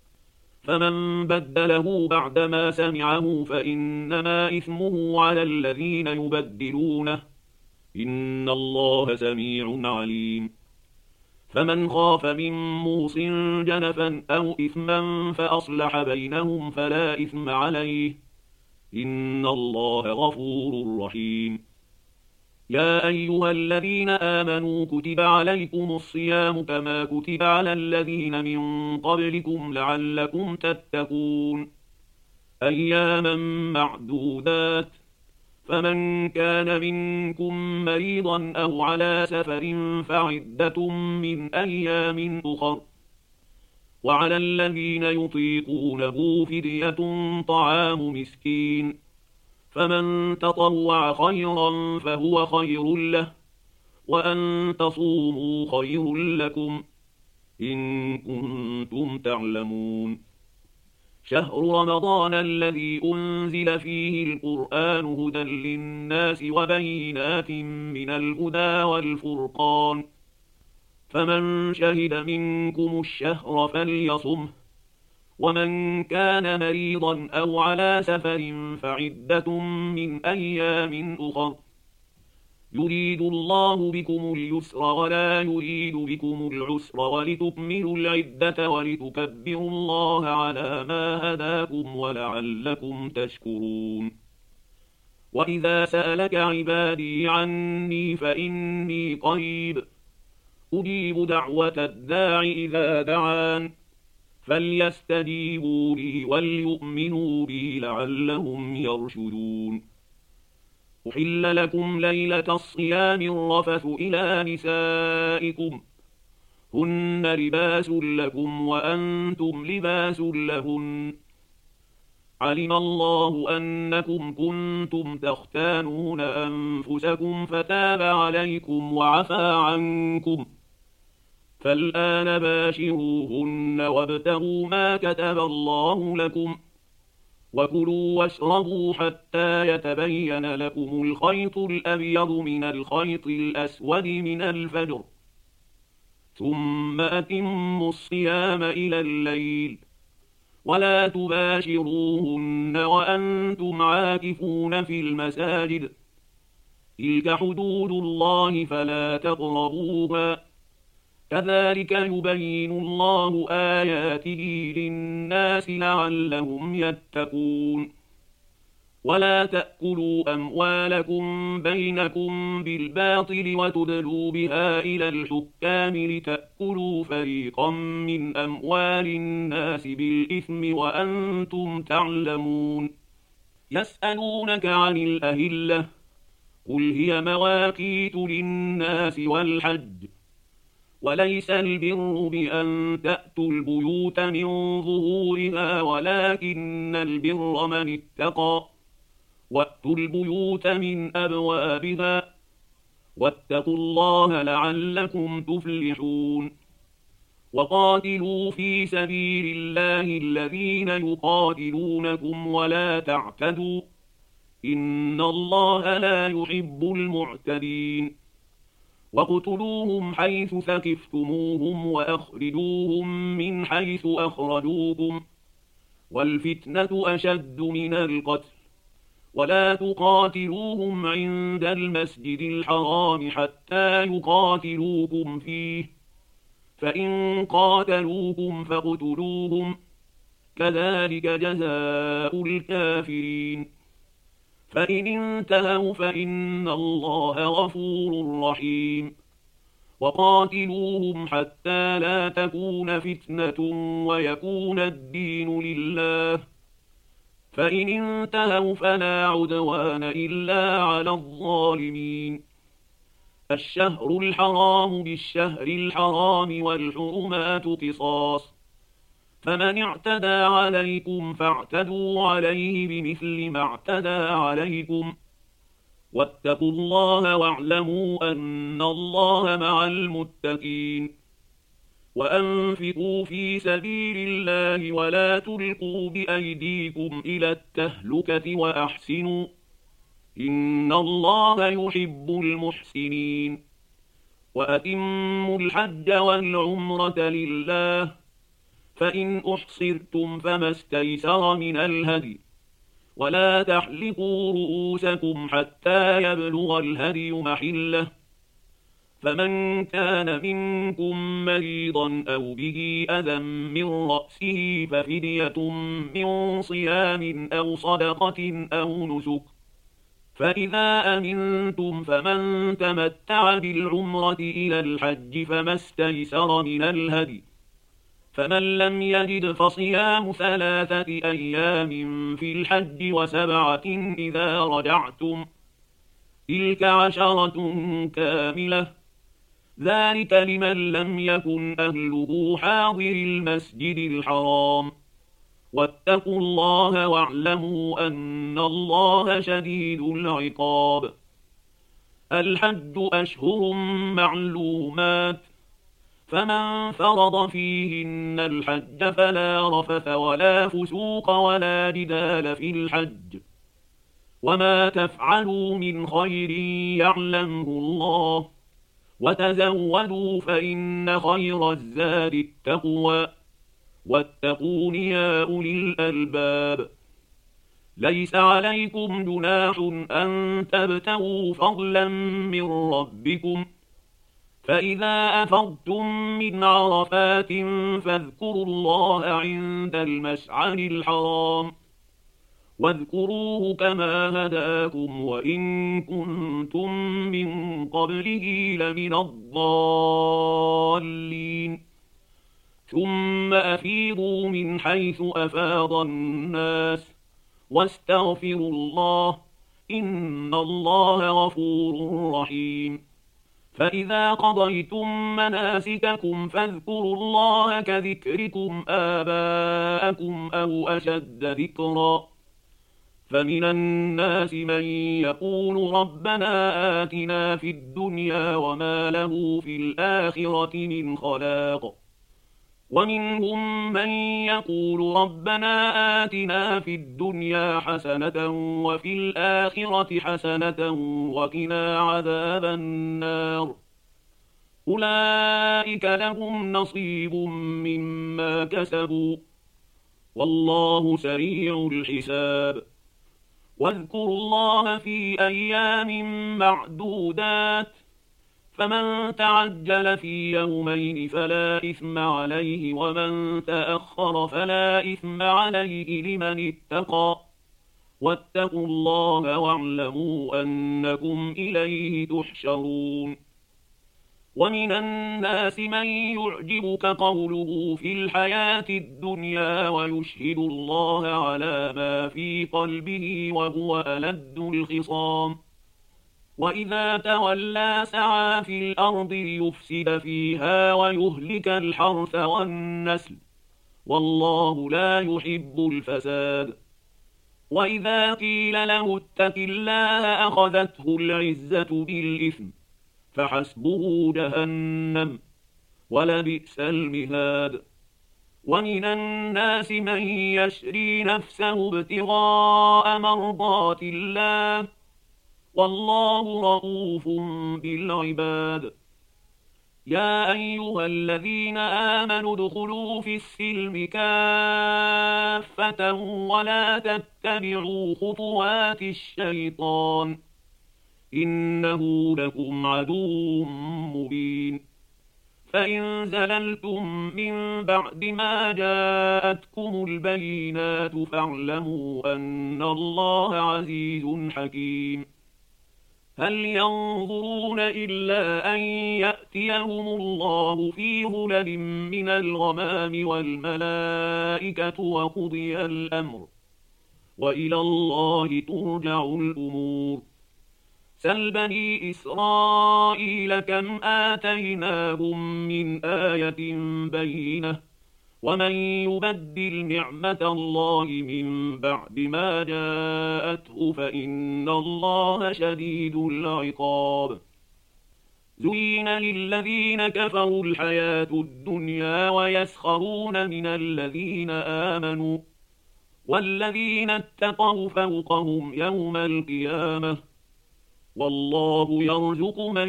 فمن بدله بعدما سمعه فإنما إثمه على الذين يبدلونه، إن الله سميع عليم. فمن خاف من موص جنفا أو إثما فأصلح بينهم فلا إثم عليه، إن الله غفور رحيم. يا أيها الذين آمنوا كتب عليكم الصيام كما كتب على الذين من قبلكم لعلكم تتقون، أياما معدودات، فمن كان منكم مريضا أو على سفر فعدة من أيام أخر، وعلى الذين يطيقونه فدية طعام مسكين، فمن تطوع خيرا فهو خير له، وأن تصوموا خير لكم إن كنتم تعلمون. شهر رمضان الذي أنزل فيه القرآن هدى للناس وبينات من الهدى والفرقان، فمن شهد منكم الشهر فليصمه، ومن كان مريضا أو على سفر فعدة من أيام أخر، يريد الله بكم اليسر ولا يريد بكم العسر ولتكملوا العدة ولتكبروا الله على ما هداكم ولعلكم تشكرون. وإذا سألك عبادي عني فإني قريب أجيب دعوة الداع إذا دعان، فليستجيبوا لي وليؤمنوا بي لعلهم يرشدون. أحل لكم ليلة الصيام الرفث إلى نسائكم هن لباس لكم وأنتم لباس لهن علم الله أنكم كنتم تختانون أنفسكم فتاب عليكم وعفى عنكم فالآن باشروهن وابتغوا ما كتب الله لكم وكلوا واشربوا حتى يتبين لكم الخيط الأبيض من الخيط الأسود من الفجر ثم أتموا الصيام إلى الليل ولا تباشروهن وأنتم عاكفون في المساجد تلك حدود الله فلا تقربوها كذلك يبين الله آياته للناس لعلهم يتقون ولا تأكلوا أموالكم بينكم بالباطل وتدلوا بها إلى الحكام لتأكلوا فريقا من أموال الناس بالإثم وأنتم تعلمون يسألونك عن الأهلة قل هي مواقيت للناس والحج وليس البر بأن تأتوا البيوت من ظهورها ولكن البر من اتقى وأتوا البيوت من أبوابها واتقوا الله لعلكم تفلحون وقاتلوا في سبيل الله الذين يقاتلونكم ولا تعتدوا إن الله لا يحب المعتدين واقتلوهم حيث ثقفتموهم وأخرجوهم من حيث أخرجوكم والفتنة أشد من القتل ولا تقاتلوهم عند المسجد الحرام حتى يقاتلوكم فيه فإن قاتلوكم فاقتلوهم كذلك جزاء الكافرين فإن انتهوا فإن الله غفور رحيم وقاتلوهم حتى لا تكون فتنة ويكون الدين لله فإن انتهوا فلا عدوان إلا على الظالمين الشهر الحرام بالشهر الحرام والحرمات قصاص فمن اعتدى عليكم فاعتدوا عليه بمثل ما اعتدى عليكم واتقوا الله واعلموا أن الله مع المتقين وأنفقوا في سبيل الله ولا تلقوا بأيديكم إلى التهلكة وأحسنوا إن الله يحب المحسنين وأتموا الحج والعمرة لله فإن أحصرتم فما استيسر من الهدي ولا تحلقوا رؤوسكم حتى يبلغ الهدي محله فمن كان منكم مريضا أو به أذى من رأسه ففدية من صيام أو صدقة أو نسك فإذا أمنتم فمن تمتع بالعمرة إلى الحج فما استيسر من الهدي فمن لم يجد فصيام ثلاثة أيام في الحج وسبعة إذا رجعتم تلك عشرة كاملة ذلك لمن لم يكن أهله حاضر المسجد الحرام واتقوا الله واعلموا أن الله شديد العقاب الحج أشهر معلومات فمن فرض فيهن الحج فلا رفث ولا فسوق ولا جدال في الحج وما تفعلوا من خير يعلمه الله وتزودوا فإن خير الزاد التقوى واتقون يا أولي الألباب ليس عليكم جناح أن تبتغوا فضلا من ربكم فإذا أفضتم من عرفات فاذكروا الله عند المشعر الحرام واذكروه كما هداكم وإن كنتم من قبله لمن الضالين ثم أفيضوا من حيث أفاض الناس واستغفروا الله إن الله غفور رحيم. فإذا قضيتم مناسككم فاذكروا الله كذكركم آباءكم أو أشد ذكرا. فمن الناس من يقول ربنا آتنا في الدنيا وما له في الآخرة من خلاق، ومنهم من يقول ربنا آتنا في الدنيا حسنة وفي الآخرة حسنة وقنا عذاب النار. أولئك لهم نصيب مما كسبوا والله سريع الحساب. واذكروا الله في أيام معدودات، فمن تعجل في يومين فلا إثم عليه ومن تأخر فلا إثم عليه لمن اتقى. واتقوا الله واعلموا أنكم إليه تحشرون. ومن الناس من يعجبك قوله في الحياة الدنيا ويشهد الله على ما في قلبه وهو ألد الخصام، وإذا تولى سعى في الأرض ليفسد فيها ويهلك الحرث والنسل، والله لا يحب الفساد. وإذا قيل له اتق الله أخذته العزة بالإثم فحسبه جهنم ولبئس المهاد. ومن الناس من يشري نفسه ابتغاء مرضات الله والله رؤوف بالعباد. يا أيها الذين آمنوا ادخلوا في السلم كافة ولا تتبعوا خطوات الشيطان إنه لكم عدو مبين. فإن زللتم من بعد ما جاءتكم البينات فاعلموا أن الله عزيز حكيم. هل ينظرون إلا أن يأتيهم الله في ظلل من الغمام والملائكة وقضي الأمر وإلى الله ترجع الأمور. سل بني إسرائيل كم آتيناهم من آية بينة ومن يبدل نعمة الله من بعد ما جاءته فإن الله شديد العقاب. زين للذين كفروا الحياة الدنيا ويسخرون من الذين آمنوا والذين اتقوا فوقهم يوم القيامة والله يرزق من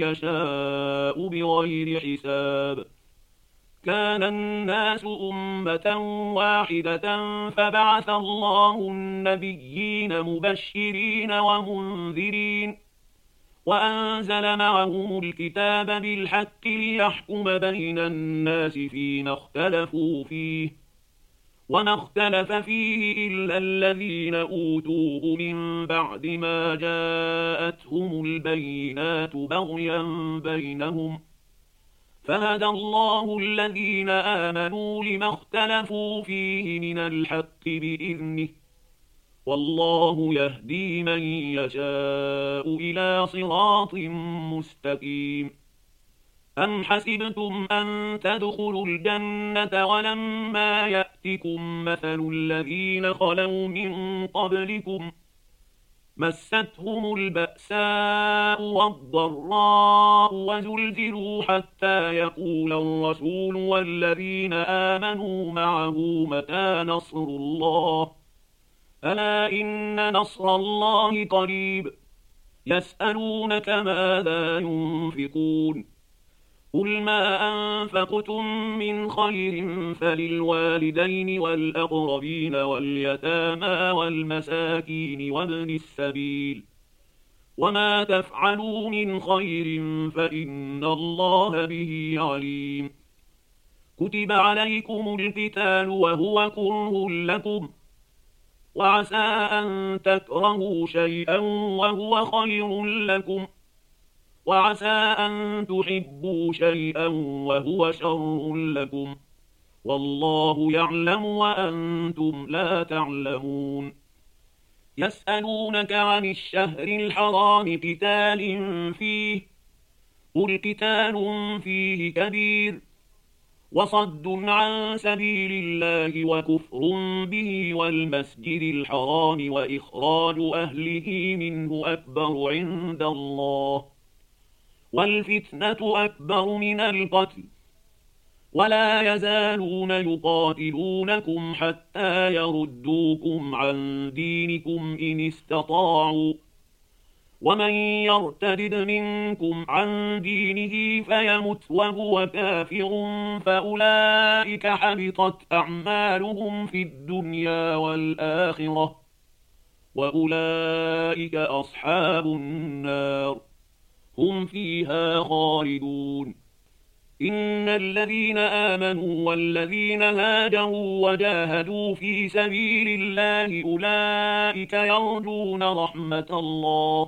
يشاء بغير حساب. كان الناس أمة واحدة فبعث الله النبيين مبشرين ومنذرين وأنزل معهم الكتاب بالحق ليحكم بين الناس فيما اختلفوا فيه وما اختلف فيه إلا الذين أوتوه من بعد ما جاءتهم البينات بغيا بينهم فهدى الله الذين آمنوا لما اختلفوا فيه من الحق بإذنه والله يهدي من يشاء إلى صراط مستقيم. أم حسبتم أن تدخلوا الجنة ولما يأتكم مثل الذين خلوا من قبلكم مستهم البأساء والضراء وزلزلوا حتى يقول الرسول والذين آمنوا معه متى نصر الله ألا إن نصر الله قريب. يسألونك ماذا ينفقون قل ما أنفقتم من خير فللوالدين والأقربين واليتامى والمساكين وابن السبيل وما تفعلوا من خير فإن الله به عليم. كتب عليكم القتال وهو كره لكم وعسى أن تكرهوا شيئا وهو خير لكم وعسى أن تحبوا شيئا وهو شر لكم والله يعلم وأنتم لا تعلمون. يسألونك عن الشهر الحرام قتال فيه قل قتال فيه كبير وصد عن سبيل الله وكفر به والمسجد الحرام وإخراج أهله منه أكبر عند الله والفتنة أكبر من القتل ولا يزالون يقاتلونكم حتى يردوكم عن دينكم إن استطاعوا ومن يرتد منكم عن دينه فيمت وهو كافر فأولئك حبطت أعمالهم في الدنيا والآخرة وأولئك أصحاب النار هم فيها خالدون إن الذين آمنوا والذين هاجروا وجاهدوا في سبيل الله أولئك يرجون رحمة الله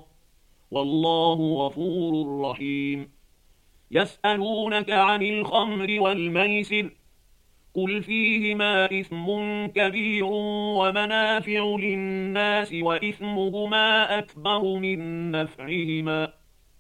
والله غفور رحيم يسألونك عن الخمر والميسر قل فيهما إثم كبير ومنافع للناس وإثمهما أكبر من نفعهما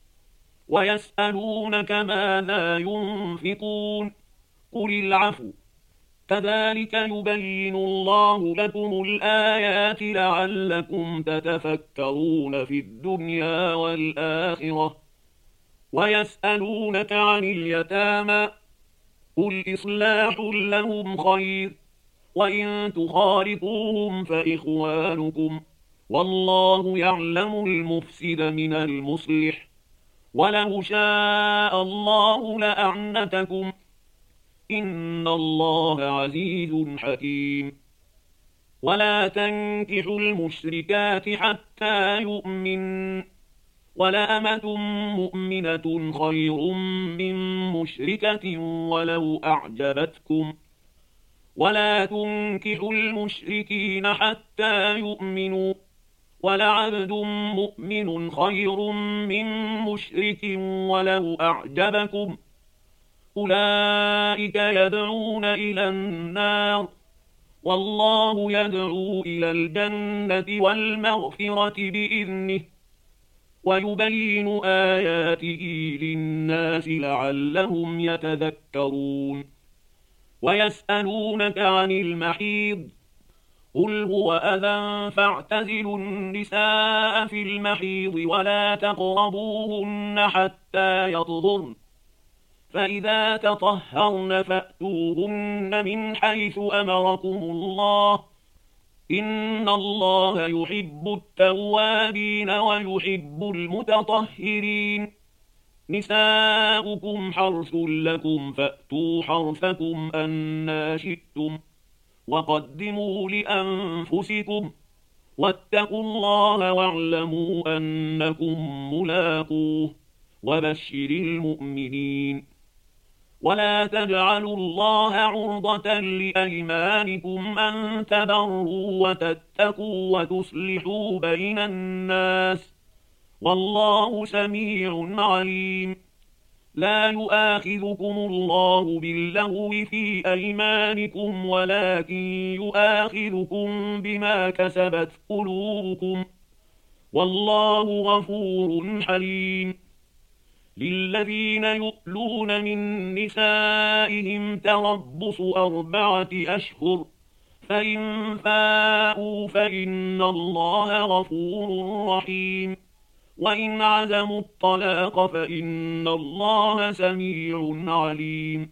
ويسألونك ماذا ينفقون قل العفو كذلك يبين الله لكم الآيات لعلكم تتفكرون في الدنيا والآخرة ويسألونك عن اليتامى قل إصلاح لهم خير وإن تخالطوهم فإخوانكم والله يعلم المفسد من المصلح ولو شاء الله لأعنتكم إن الله عزيز حكيم ولا تنكحوا المشركات حتى يؤمن ولأمة مؤمنة خير من مشركة ولو أعجبتكم ولا تنكحوا المشركين حتى يؤمنوا ولعبد مؤمن خير من مشرك ولو أعجبكم أولئك يدعون إلى النار والله يدعو إلى الجنة والمغفرة بإذنه ويبين آياته للناس لعلهم يتذكرون ويسألونك عن المحيض قل هو أذى فاعتزلوا النساء في المحيض ولا تقربوهن حتى يطهرن فإذا تطهرن فأتوهن من حيث أمركم الله إن الله يحب التوابين ويحب المتطهرين نساؤكم حرث لكم فأتوا حرثكم أنى شئتم وقدموا لأنفسكم واتقوا الله واعلموا أنكم ملاقوه وبشر المؤمنين ولا تجعلوا الله عرضة لأيمانكم أن تبروا وتتقوا وتصلحوا بين الناس والله سميع عليم لا يؤاخذكم الله باللغو في أيمانكم ولكن يؤاخذكم بما كسبت قلوبكم والله غفور حليم للذين يؤلون من نسائهم تربص أربعة أشهر فإن فاءوا فإن الله غفور رحيم وإن عزموا الطلاق فإن الله سميع عليم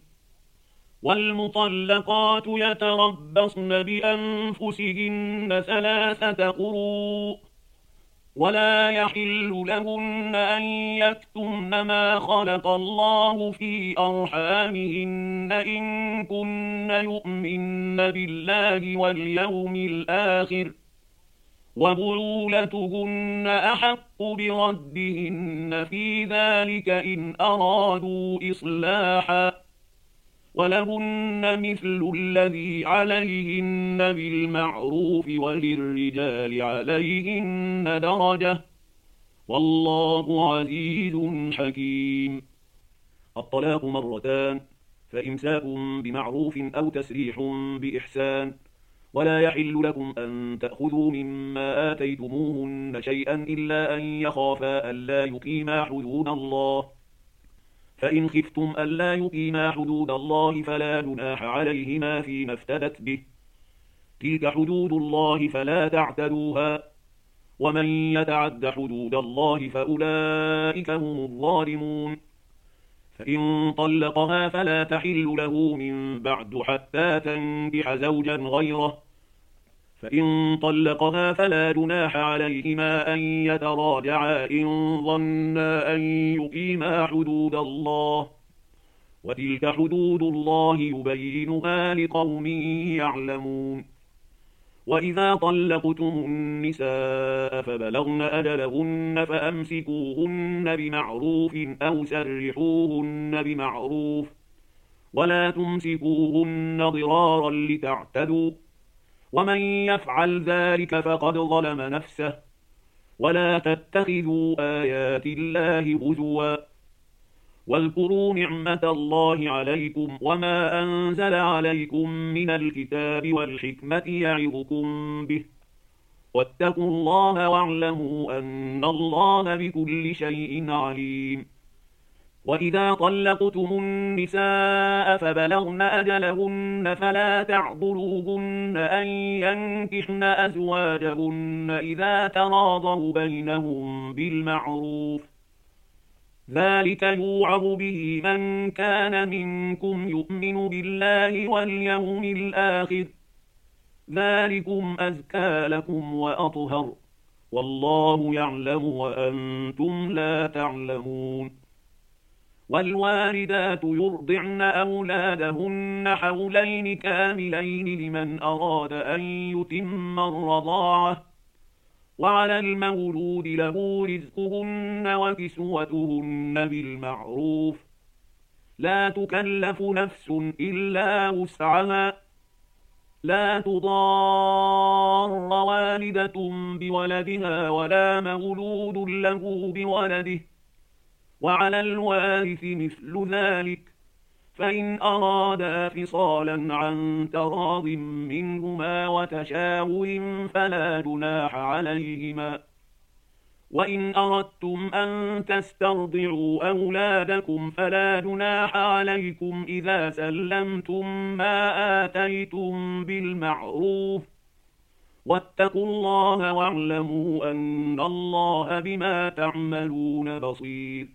والمطلقات يتربصن بأنفسهن ثلاثة قروء ولا يحل لهن أن يكتمن ما خلق الله في أرحامهن إن كن يؤمن بالله واليوم الآخر وبعولتهن أحق بردهن في ذلك إن أرادوا إصلاحا ولهن مثل الذي عليهن بالمعروف وللرجال عليهن درجة والله عزيز حكيم الطلاق مرتان فإمساك بمعروف أو تسريح بإحسان ولا يحل لكم أن تأخذوا مما آتيتموهن شيئا إلا أن يخافا ألا يقيما حدود الله، فإن خفتم ألا يقيما حدود الله فلا جناح عليهما فيما افتدت به، تلك حدود الله فلا تعتدوها، ومن يتعد حدود الله فأولئك هم الظالمون. فإن طلقها فلا تحل له من بعد حتى تنكح زوجا غيره، فإن طلقها فلا جناح عليهما أن يتراجعا إن ظنا أن يقيما حدود الله، وتلك حدود الله يبينها لقوم يعلمون. وإذا طلقتم النساء فبلغن أجلهن فأمسكوهن بمعروف أو سرحوهن بمعروف، ولا تمسكوهن ضرارا لتعتدوا، ومن يفعل ذلك فقد ظلم نفسه. ولا تتخذوا آيات الله هزوا، واذكروا نعمة الله عليكم وما أنزل عليكم من الكتاب والحكمة يعظكم به، واتقوا الله واعلموا أن الله بكل شيء عليم. وإذا طلقتم النساء فبلغن أجلهن فلا تعضلوهن أن ينكحن أزواجهن إذا تراضوا بينهم بالمعروف، ذلك يوعظ به من كان منكم يؤمن بالله واليوم الآخر، ذلكم أزكى لكم وأطهر، والله يعلم وأنتم لا تعلمون. والوالدات يرضعن أولادهن حولين كاملين لمن أراد أن يتم الرضاعة، وعلى المولود له رزقهن وكسوتهن بالمعروف، لا تكلف نفس إلا وسعها، لا تضار والدة بولدها ولا مولود له بولده، وعلى الوارث مثل ذلك، فإن أرادا فصالا عن تراض منهما وتشاور فلا جناح عليهما. وإن أردتم أن تسترضعوا أولادكم فلا جناح عليكم إذا سلمتم ما آتيتم بالمعروف، واتقوا الله واعلموا أن الله بما تعملون بصير.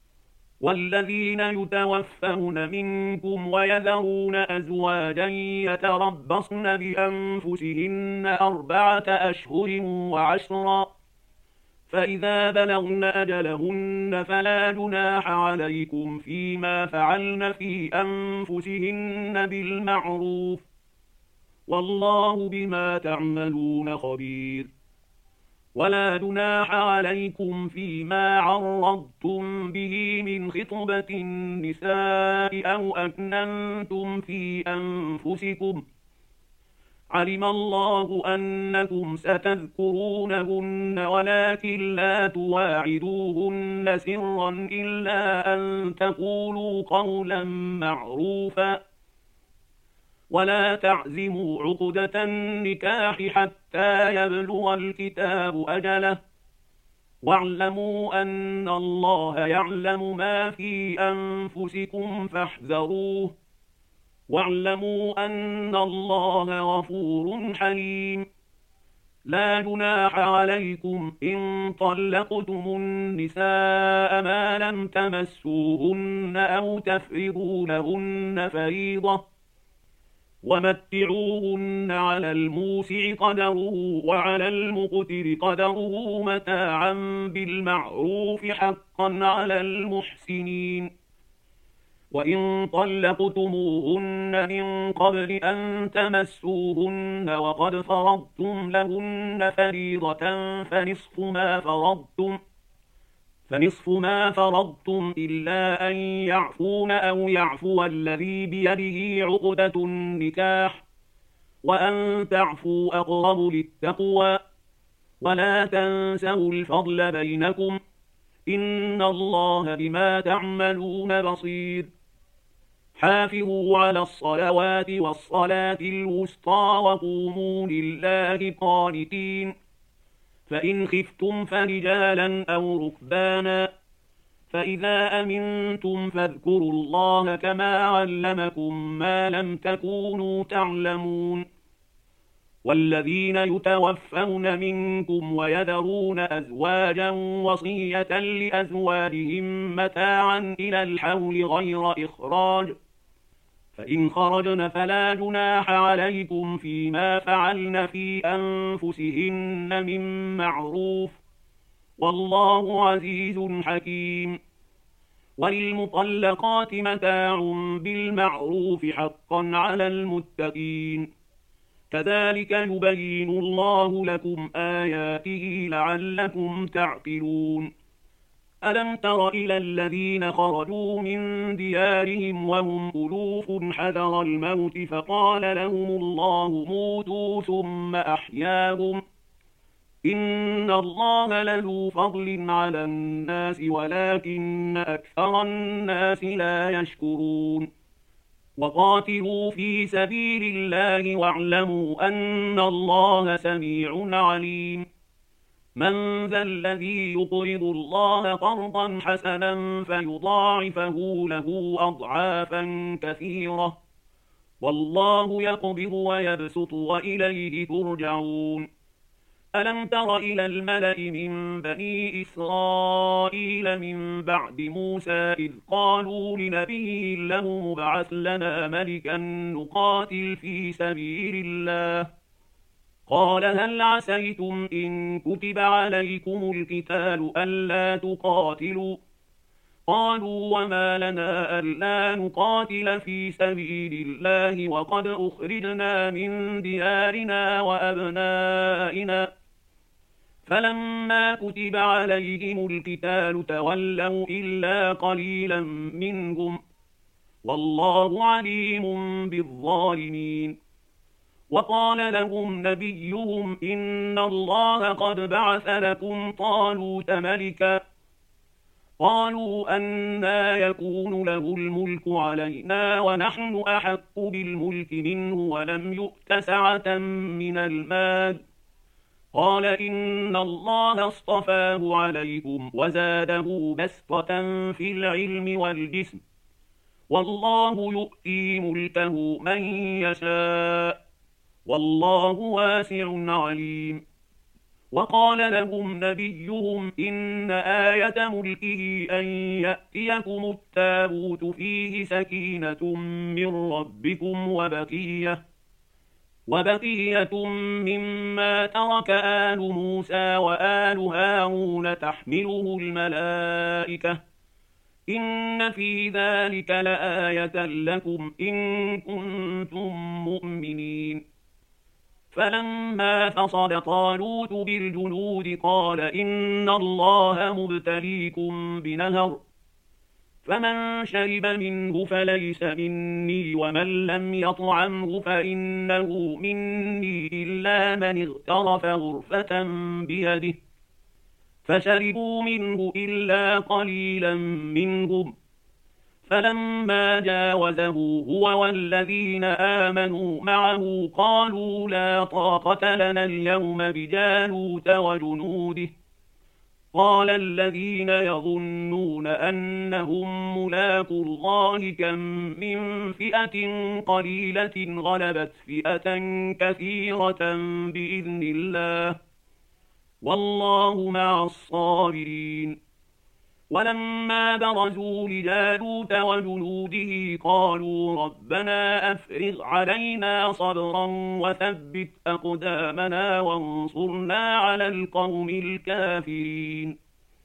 والذين يتوفون منكم ويذرون أزواجا يتربصن بأنفسهن أربعة أشهر وعشرا، فإذا بلغن أجلهن فلا جناح عليكم فيما فعلن في أنفسهن بالمعروف، والله بما تعملون خبير. ولا جناح عليكم فيما عرضتم به من خطبة النساء أو أكننتم في أنفسكم، علم الله أنكم ستذكرونهن ولكن لا تواعدوهن سرا إلا أن تقولوا قولا معروفا، ولا تعزموا عقدة النكاح حتى يبلغ الكتاب أجله، واعلموا أن الله يعلم ما في أنفسكم فاحذروه، واعلموا أن الله غفور حليم. لا جناح عليكم إن طلقتم النساء ما لم تمسوهن أو تفرضوا لهن فريضة، ومتعوهن على الموسع قدره وعلى المقتر قدره متاعا بالمعروف حقا على المحسنين. وإن طلقتموهن من قبل أن تمسوهن وقد فرضتم لهن فريضة فنصف ما فرضتم فنصف ما فرضتم إلا أن يعفون أو يعفو الذي بيده عقدة النكاح، وأن تعفوا أقرب للتقوى، ولا تنسوا الفضل بينكم، إن الله بما تعملون بصير. حافظوا على الصلوات والصلاة الوسطى وقوموا لله قانتين. فإن خفتم فرجالا أو ركبانا فإذا أمنتم فاذكروا الله كما علمكم ما لم تكونوا تعلمون. والذين يتوفون منكم ويذرون أزواجا وصية لأزواجهم متاعا إلى الحول غير إخراج، فإن خرجن فلا جناح عليكم فيما فعلن في أنفسهن من معروف، والله عزيز حكيم. وللمطلقات متاع بالمعروف حقا على المتقين، كذلك يبين الله لكم آياته لعلكم تعقلون. ألم تر إلى الذين خرجوا من ديارهم وهم ألوف حذر الموت فقال لهم الله موتوا ثم أحياهم، إن الله لذو فضل على الناس ولكن أكثر الناس لا يشكرون. وقاتلوا في سبيل الله واعلموا أن الله سميع عليم. من ذا الذي يقرض الله قرضا حسنا فيضاعفه له أضعافا كثيرة، والله يقبض ويبسط وإليه ترجعون. ألم تر إلى الملأ من بني إسرائيل من بعد موسى إذ قالوا لنبي له مبعث لنا ملكا نقاتل في سبيل الله، قال هل عسيتم إن كتب عليكم القتال ألا تقاتلوا، قالوا وما لنا ألا نقاتل في سبيل الله وقد أخرجنا من ديارنا وأبنائنا، فلما كتب عليهم القتال تولوا إلا قليلا منهم، والله عليم بالظالمين. وقال لهم نبيهم إن الله قد بعث لكم طالوت ملكا، قالوا أنى يكون له الملك علينا ونحن أحق بالملك منه ولم يؤت سعة من المال، قال إن الله اصطفاه عليكم وزاده بسطة في العلم والجسم، والله يؤتي ملكه من يشاء، والله واسع عليم. وقال لهم نبيهم إن آية ملكه أن يأتيكم التابوت فيه سكينة من ربكم وبقية وبقية مما ترك آل موسى وآل هارون تحمله الملائكة، إن في ذلك لآية لكم إن كنتم مؤمنين. فلما فصل طالوت بالجنود قال إن الله مبتليكم بنهر، فمن شرب منه فليس مني ومن لم يطعمه فإنه مني إلا من اغترف غرفة بيده، فشربوا منه إلا قليلا منهم. فلما جاوزه هو والذين آمنوا معه قالوا لا طاقة لنا اليوم بجالوت وجنوده، قال الذين يظنون أنهم ملاقو الله كم من فئة قليلة غلبت فئة كثيرة بإذن الله، والله مع الصابرين. ولما برزوا لجالوت وجنوده قالوا ربنا أفرغ علينا صبرا وثبت أقدامنا وانصرنا على القوم الكافرين،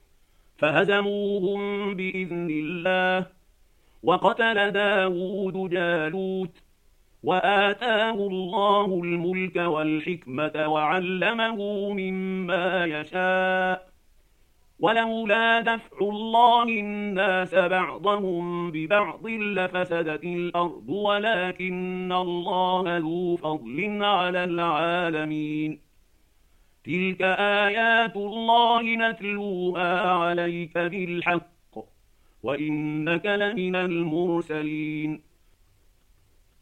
فهزموهم بإذن الله، وقتل داود جالوت، وآتاه الله الملك والحكمة وعلمه مما يشاء، ولولا دفع الله الناس بعضهم ببعض لفسدت الأرض ولكن الله ذو فضل على العالمين. تلك آيات الله نتلوها عليك بالحق وإنك لمن المرسلين.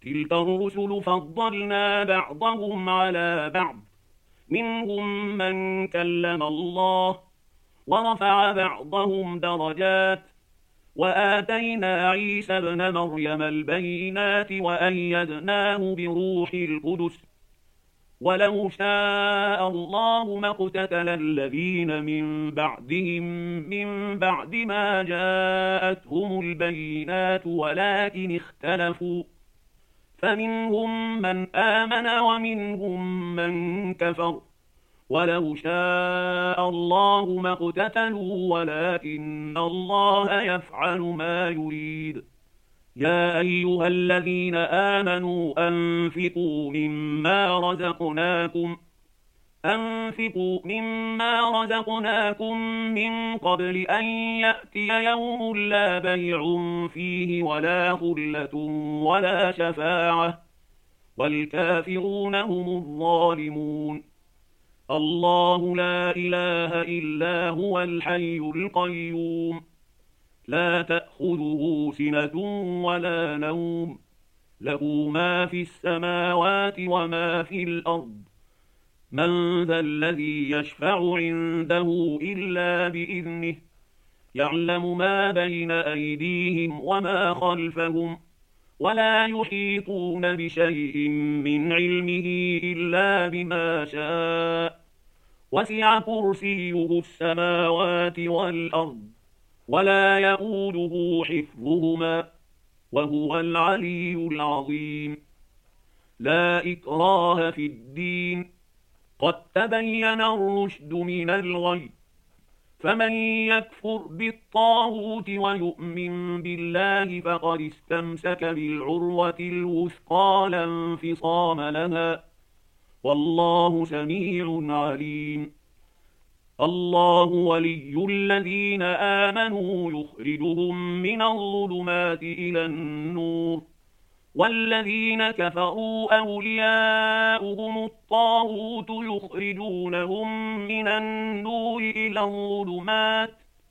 تلك الرسل فضلنا بعضهم على بعض، منهم من كلم الله ورفع بعضهم درجات، وآتينا عيسى ابن مريم البينات وأيدناه بروح القدس، ولو شاء الله ما اقتتل الذين من بعدهم من بعد ما جاءتهم البينات ولكن اختلفوا، فمنهم من آمن ومنهم من كفر، ولو شاء الله ما اقتتلوا ولكن الله يفعل ما يريد. يا أيها الذين آمنوا أنفقوا مما رزقناكم أنفقوا مما رزقناكم من قبل أن يأتي يوم لا بيع فيه ولا خلة ولا شفاعة، والكافرون هم الظالمون. الله لا إله إلا هو الحي القيوم، لا تأخذه سنة ولا نوم، له ما في السماوات وما في الأرض، من ذا الذي يشفع عنده إلا بإذنه، يعلم ما بين أيديهم وما خلفهم، ولا يحيطون بشيء من علمه إلا بما شاء، وسع كرسيه السماوات والأرض، ولا يؤوده حفظهما، وهو العلي العظيم. لا إكراه في الدين، قد تبين الرشد من الغي، فمن يكفر بالطاغوت ويؤمن بالله فقد استمسك بالعروة الوثقى لا انفصام لها، والله سميع عليم. الله ولي الذين آمنوا يخرجهم من الظلمات إلى النور، والذين كفروا أولياؤهم الطاغوت يخرجونهم من النور إلى الظلمات،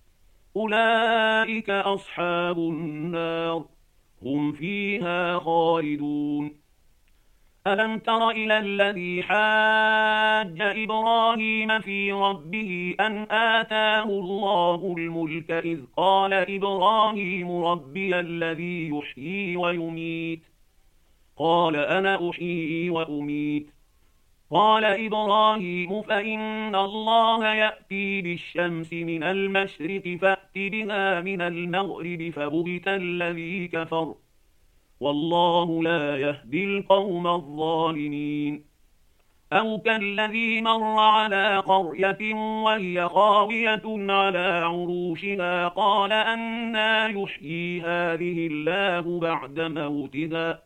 أولئك أصحاب النار هم فيها خالدون. ألم تر إلى الذي حاج إبراهيم في ربه أن آتاه الله الملك إذ قال إبراهيم ربي الذي يحيي ويميت، قال أنا أحيي وأميت، قال إبراهيم فإن الله يأتي بالشمس من المشرق فأت بها من المغرب فبهت الذي كفر، والله لا يهدي القوم الظالمين. أو كالذي مر على قرية وهي خاوية على عروشها قال أنى يحيي هذه الله بعد موتها،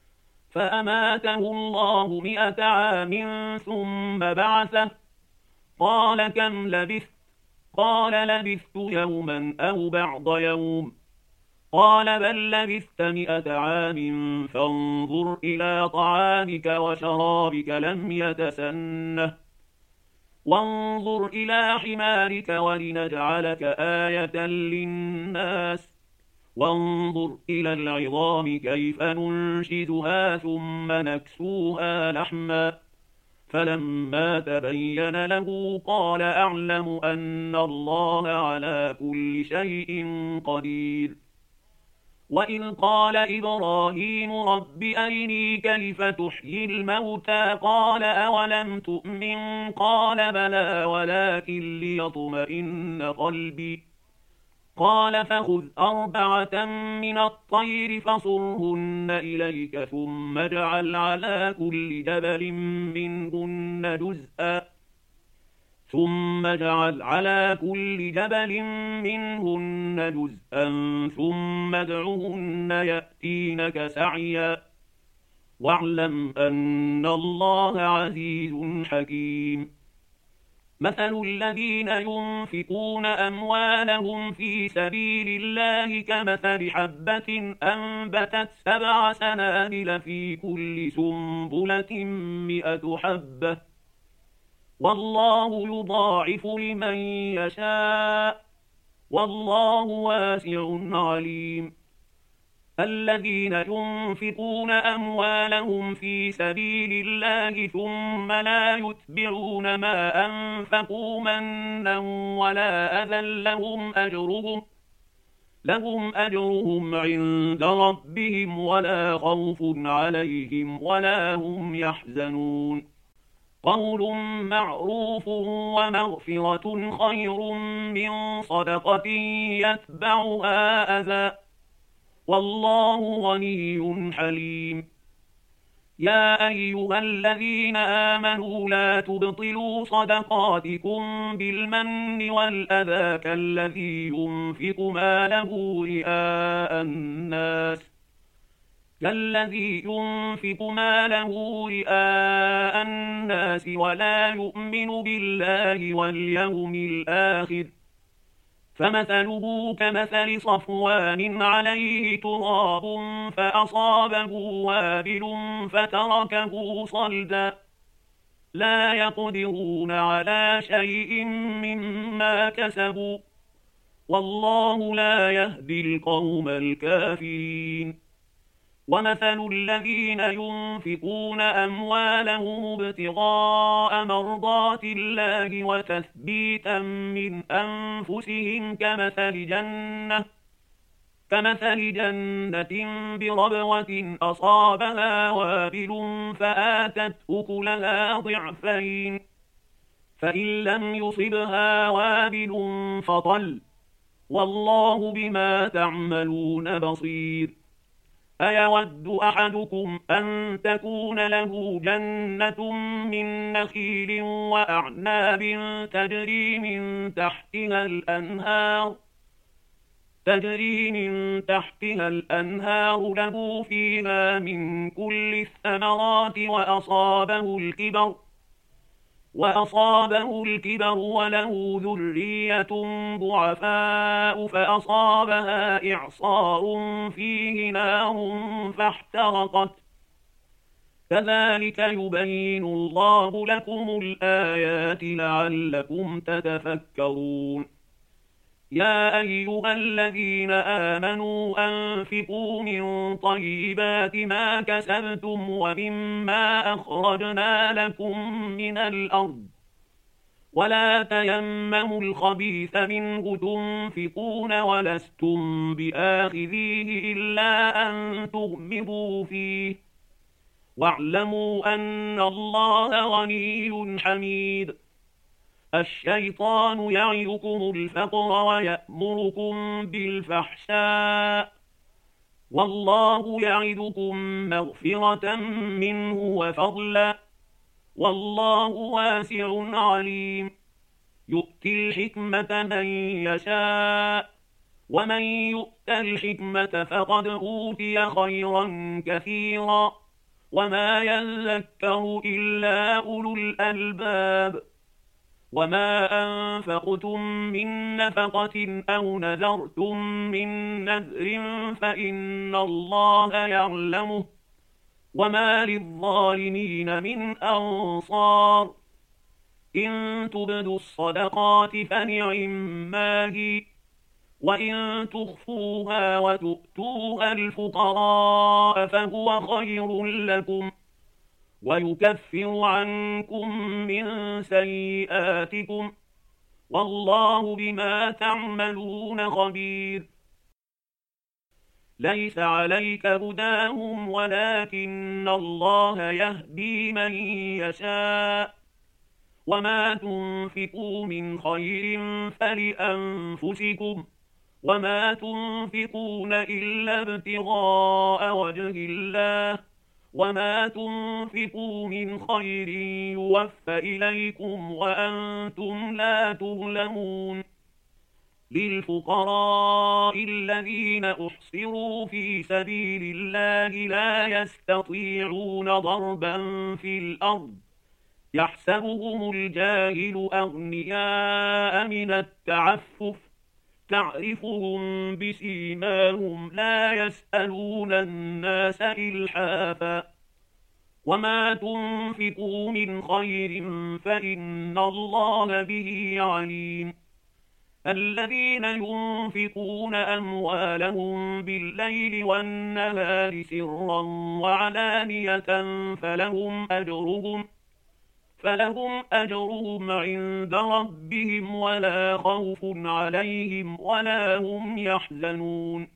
فأماته الله مئة عام ثم بعثه، قال كم لبثت؟ قال لبثت يوما أو بعض يوم، قال بل لبثت مئة عام فانظر إلى طعامك وشرابك لم يتسنه، وانظر إلى حمارك ولنجعلك آية للناس، وانظر إلى العظام كيف ننشزها ثم نكسوها لحما، فلما تبين له قال أعلم أن الله على كل شيء قدير. وإذ قال إبراهيم رب أرني كيف تحيي الموتى قال أولم تؤمن قال بلى ولكن ليطمئن قلبي، قال فخذ أربعة من الطير فصرهن إليك ثم اجعل على كل جبل منهن جزءا ثم اجعل على كل جبل منهن جزءا ثم ادعهن يأتينك سعيا، واعلم أن الله عزيز حكيم. مثل الذين ينفقون أموالهم في سبيل الله كمثل حبة أنبتت سبع سنابل في كل سنبلة مئة حبة، والله يضاعف لمن يشاء، والله واسع عليم. الذين ينفقون أموالهم في سبيل الله ثم لا يتبعون ما أنفقوا منا ولا أذى لهم أجرهم لهم أجرهم عند ربهم ولا خوف عليهم ولا هم يحزنون قول معروف ومغفرة خير من صدقة يتبعها أذى والله غني حليم يا أيها الذين آمنوا لا تبطلوا صدقاتكم بالمن والأذى كالذي ينفق ماله رئاء الناس كالذي ينفق ماله رئاء الناس ولا يؤمن بالله واليوم الآخر فمثله كمثل صفوان عليه تراب فأصابه وابل فتركه صلدا لا يقدرون على شيء مما كسبوا والله لا يهدي القوم الكافرين ومثل الذين ينفقون أموالهم ابتغاء مرضات الله وتثبيتا من أنفسهم كمثل جنة كمثل جنة بربوة أصابها وابل فآتت أكلها ضعفين فإن لم يصبها وابل فطل والله بما تعملون بصير أيود أحدكم أن تكون له جنة من نخيل وأعناب تجري من تحتها الأنهار تجري من تحتها الأنهار له فيها من كل الثمرات وأصابه الكبر وأصابه الكبر وله ذرية ضعفاء فأصابها إعصار فيه نار فاحترقت كذلك يبين الله لكم الآيات لعلكم تتفكرون يا أيها الذين آمنوا أنفقوا من طيبات ما كسبتم ومما أخرجنا لكم من الأرض ولا تيمموا الخبيث منه تنفقون ولستم بآخذيه إلا أن تغمضوا فيه واعلموا أن الله غني حميد الشيطان يعدكم الفقر ويأمركم بالفحشاء والله يعدكم مغفرة منه وفضلا والله واسع عليم يؤتي الحكمة من يشاء ومن يؤت الحكمة فقد أوتي خيرا كثيرا وما يذكر إلا أولو الألباب وما أنفقتم من نفقة أو نذرتم من نذر فإن الله يعلمه وما للظالمين من أنصار إن تبدوا الصدقات فنعما هي وإن تخفوها وتؤتوها الفقراء فهو خير لكم ويكفر عنكم من سيئاتكم والله بما تعملون خبير ليس عليك هداهم ولكن الله يهدي من يشاء وما تنفقوا من خير فلأنفسكم وما تنفقون إلا ابتغاء وجه الله وما تنفقوا من خير يوفى إليكم وأنتم لا تظلمون للفقراء الذين أحصروا في سبيل الله لا يستطيعون ضربا في الأرض يحسبهم الجاهل أغنياء من التعفف تعرفهم بسيماهم لا يسألون الناس إلحافا وما تنفقوا من خير فإن الله به عليم الذين ينفقون أموالهم بالليل والنهار سرا وعلانية فلهم أجرهم فلهم أجرهم عند ربهم ولا خوف عليهم ولا هم يحزنون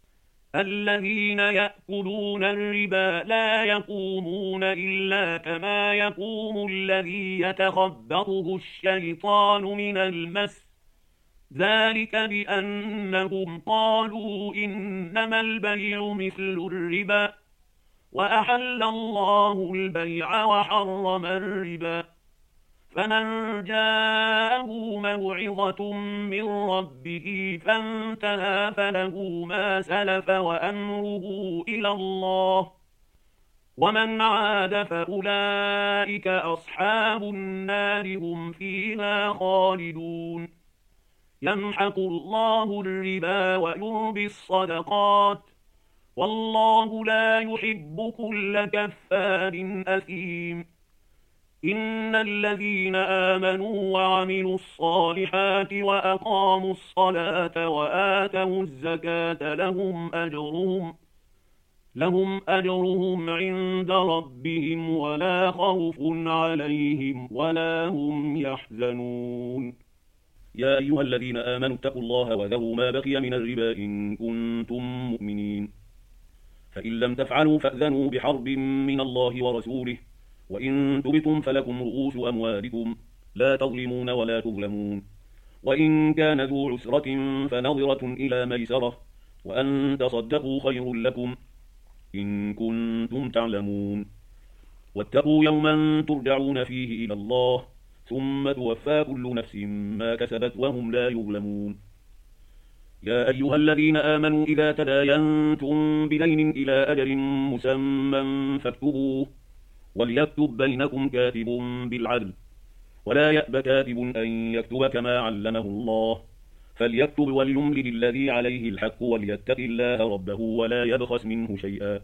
الذين يأكلون الربا لا يقومون إلا كما يقوم الذي يتخبطه الشيطان من المس ذلك بأنهم قالوا إنما البيع مثل الربا وأحل الله البيع وحرم الربا فمن جاءه موعظة من ربه فانتهى فله ما سلف وأمره إلى الله ومن عاد فأولئك أصحاب النار هم فيها خالدون يمحق الله الربا ويربي الصدقات والله لا يحب كل كفار أثيم إن الذين آمنوا وعملوا الصالحات وأقاموا الصلاة وآتوا الزكاة لهم أجرهم لهم أجرهم عند ربهم ولا خوف عليهم ولا هم يحزنون يا أيها الذين آمنوا اتقوا الله وذروا ما بقي من الربا إن كنتم مؤمنين فإن لم تفعلوا فأذنوا بحرب من الله ورسوله وإن تبتم فلكم رؤوس أموالكم لا تظلمون ولا تظلمون وإن كان ذو عسرة فنظرة إلى ميسرة وأن تصدقوا خير لكم إن كنتم تعلمون واتقوا يوما ترجعون فيه إلى الله ثم توفى كل نفس ما كسبت وهم لا يظلمون يا أيها الذين آمنوا إذا تداينتم بدين إلى أجل مسمى فاكتبوه وليكتب بينكم كاتب بالعدل ولا يأب كاتب أن يكتب كما علمه الله فليكتب وليملل الذي عليه الحق وليتق الله ربه ولا يبخس منه شيئا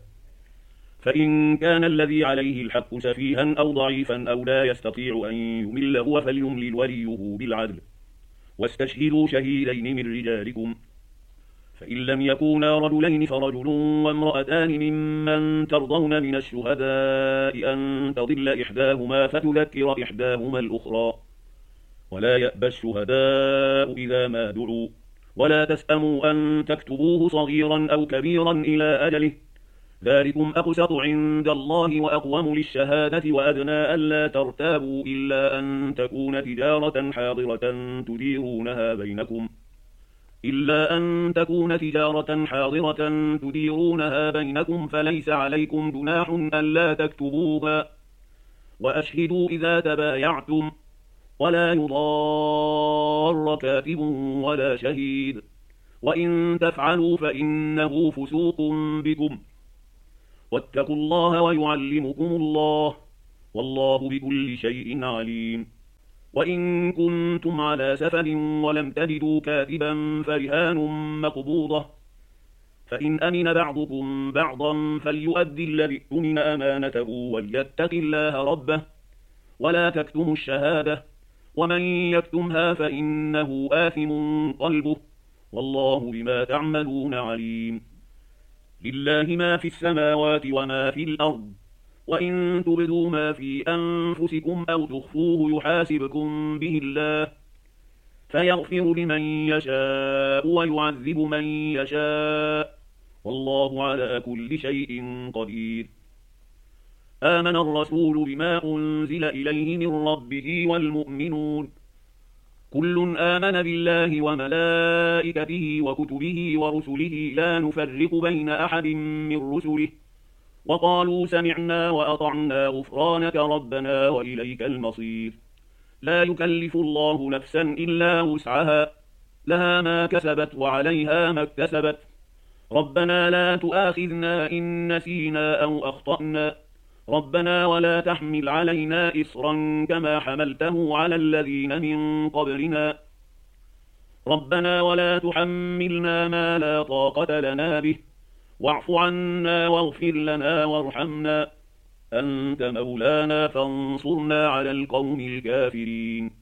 فإن كان الذي عليه الحق سفيها أو ضعيفا أو لا يستطيع أن يمل هو فليملل وليه بالعدل واستشهدوا شهيدين من رجالكم فإن لم يكونا رجلين فرجل وامرأتان ممن ترضون من الشهداء أن تضل إحداهما فتذكر إحداهما الأخرى ولا يأبى الشهداء إذا ما دعوا ولا تسأموا أن تكتبوه صغيرا أو كبيرا إلى أجله ذلكم أقسط عند الله وأقوم للشهادة وأدنى ألا ترتابوا إلا أن تكون تجارة حاضرة تديرونها بينكم إلا أن تكون تجارة حاضرة تديرونها بينكم فليس عليكم جناح ألا تكتبوها وأشهدوا إذا تبايعتم ولا يضار كاتب ولا شهيد وإن تفعلوا فإنه فسوق بكم واتقوا الله ويعلمكم الله والله بكل شيء عليم وإن كنتم على سفر ولم تجدوا كاتبا فرهان مقبوضة فإن أمن بعضكم بعضا فليؤدي الذي اؤتمن أمانته وليتق الله ربه ولا تكتموا الشهادة ومن يكتمها فإنه آثم قلبه والله بما تعملون عليم لله ما في السماوات وما في الأرض وإن تبدوا ما في أنفسكم أو تخفوه يحاسبكم به الله فيغفر لمن يشاء ويعذب من يشاء والله على كل شيء قدير آمن الرسول بما أنزل إليه من ربه والمؤمنون كل آمن بالله وملائكته وكتبه ورسله لا نفرق بين أحد من رسله وقالوا سمعنا وأطعنا غفرانك ربنا وإليك المصير لا يكلف الله نفسا إلا وسعها لها ما كسبت وعليها ما اكتسبت ربنا لا تؤاخذنا إن نسينا أو أخطأنا ربنا ولا تحمل علينا إصرا كما حملته على الذين من قبلنا ربنا ولا تحملنا ما لا طاقة لنا به واعف عنا واغفر لنا وارحمنا أنت مولانا فانصرنا على القوم الكافرين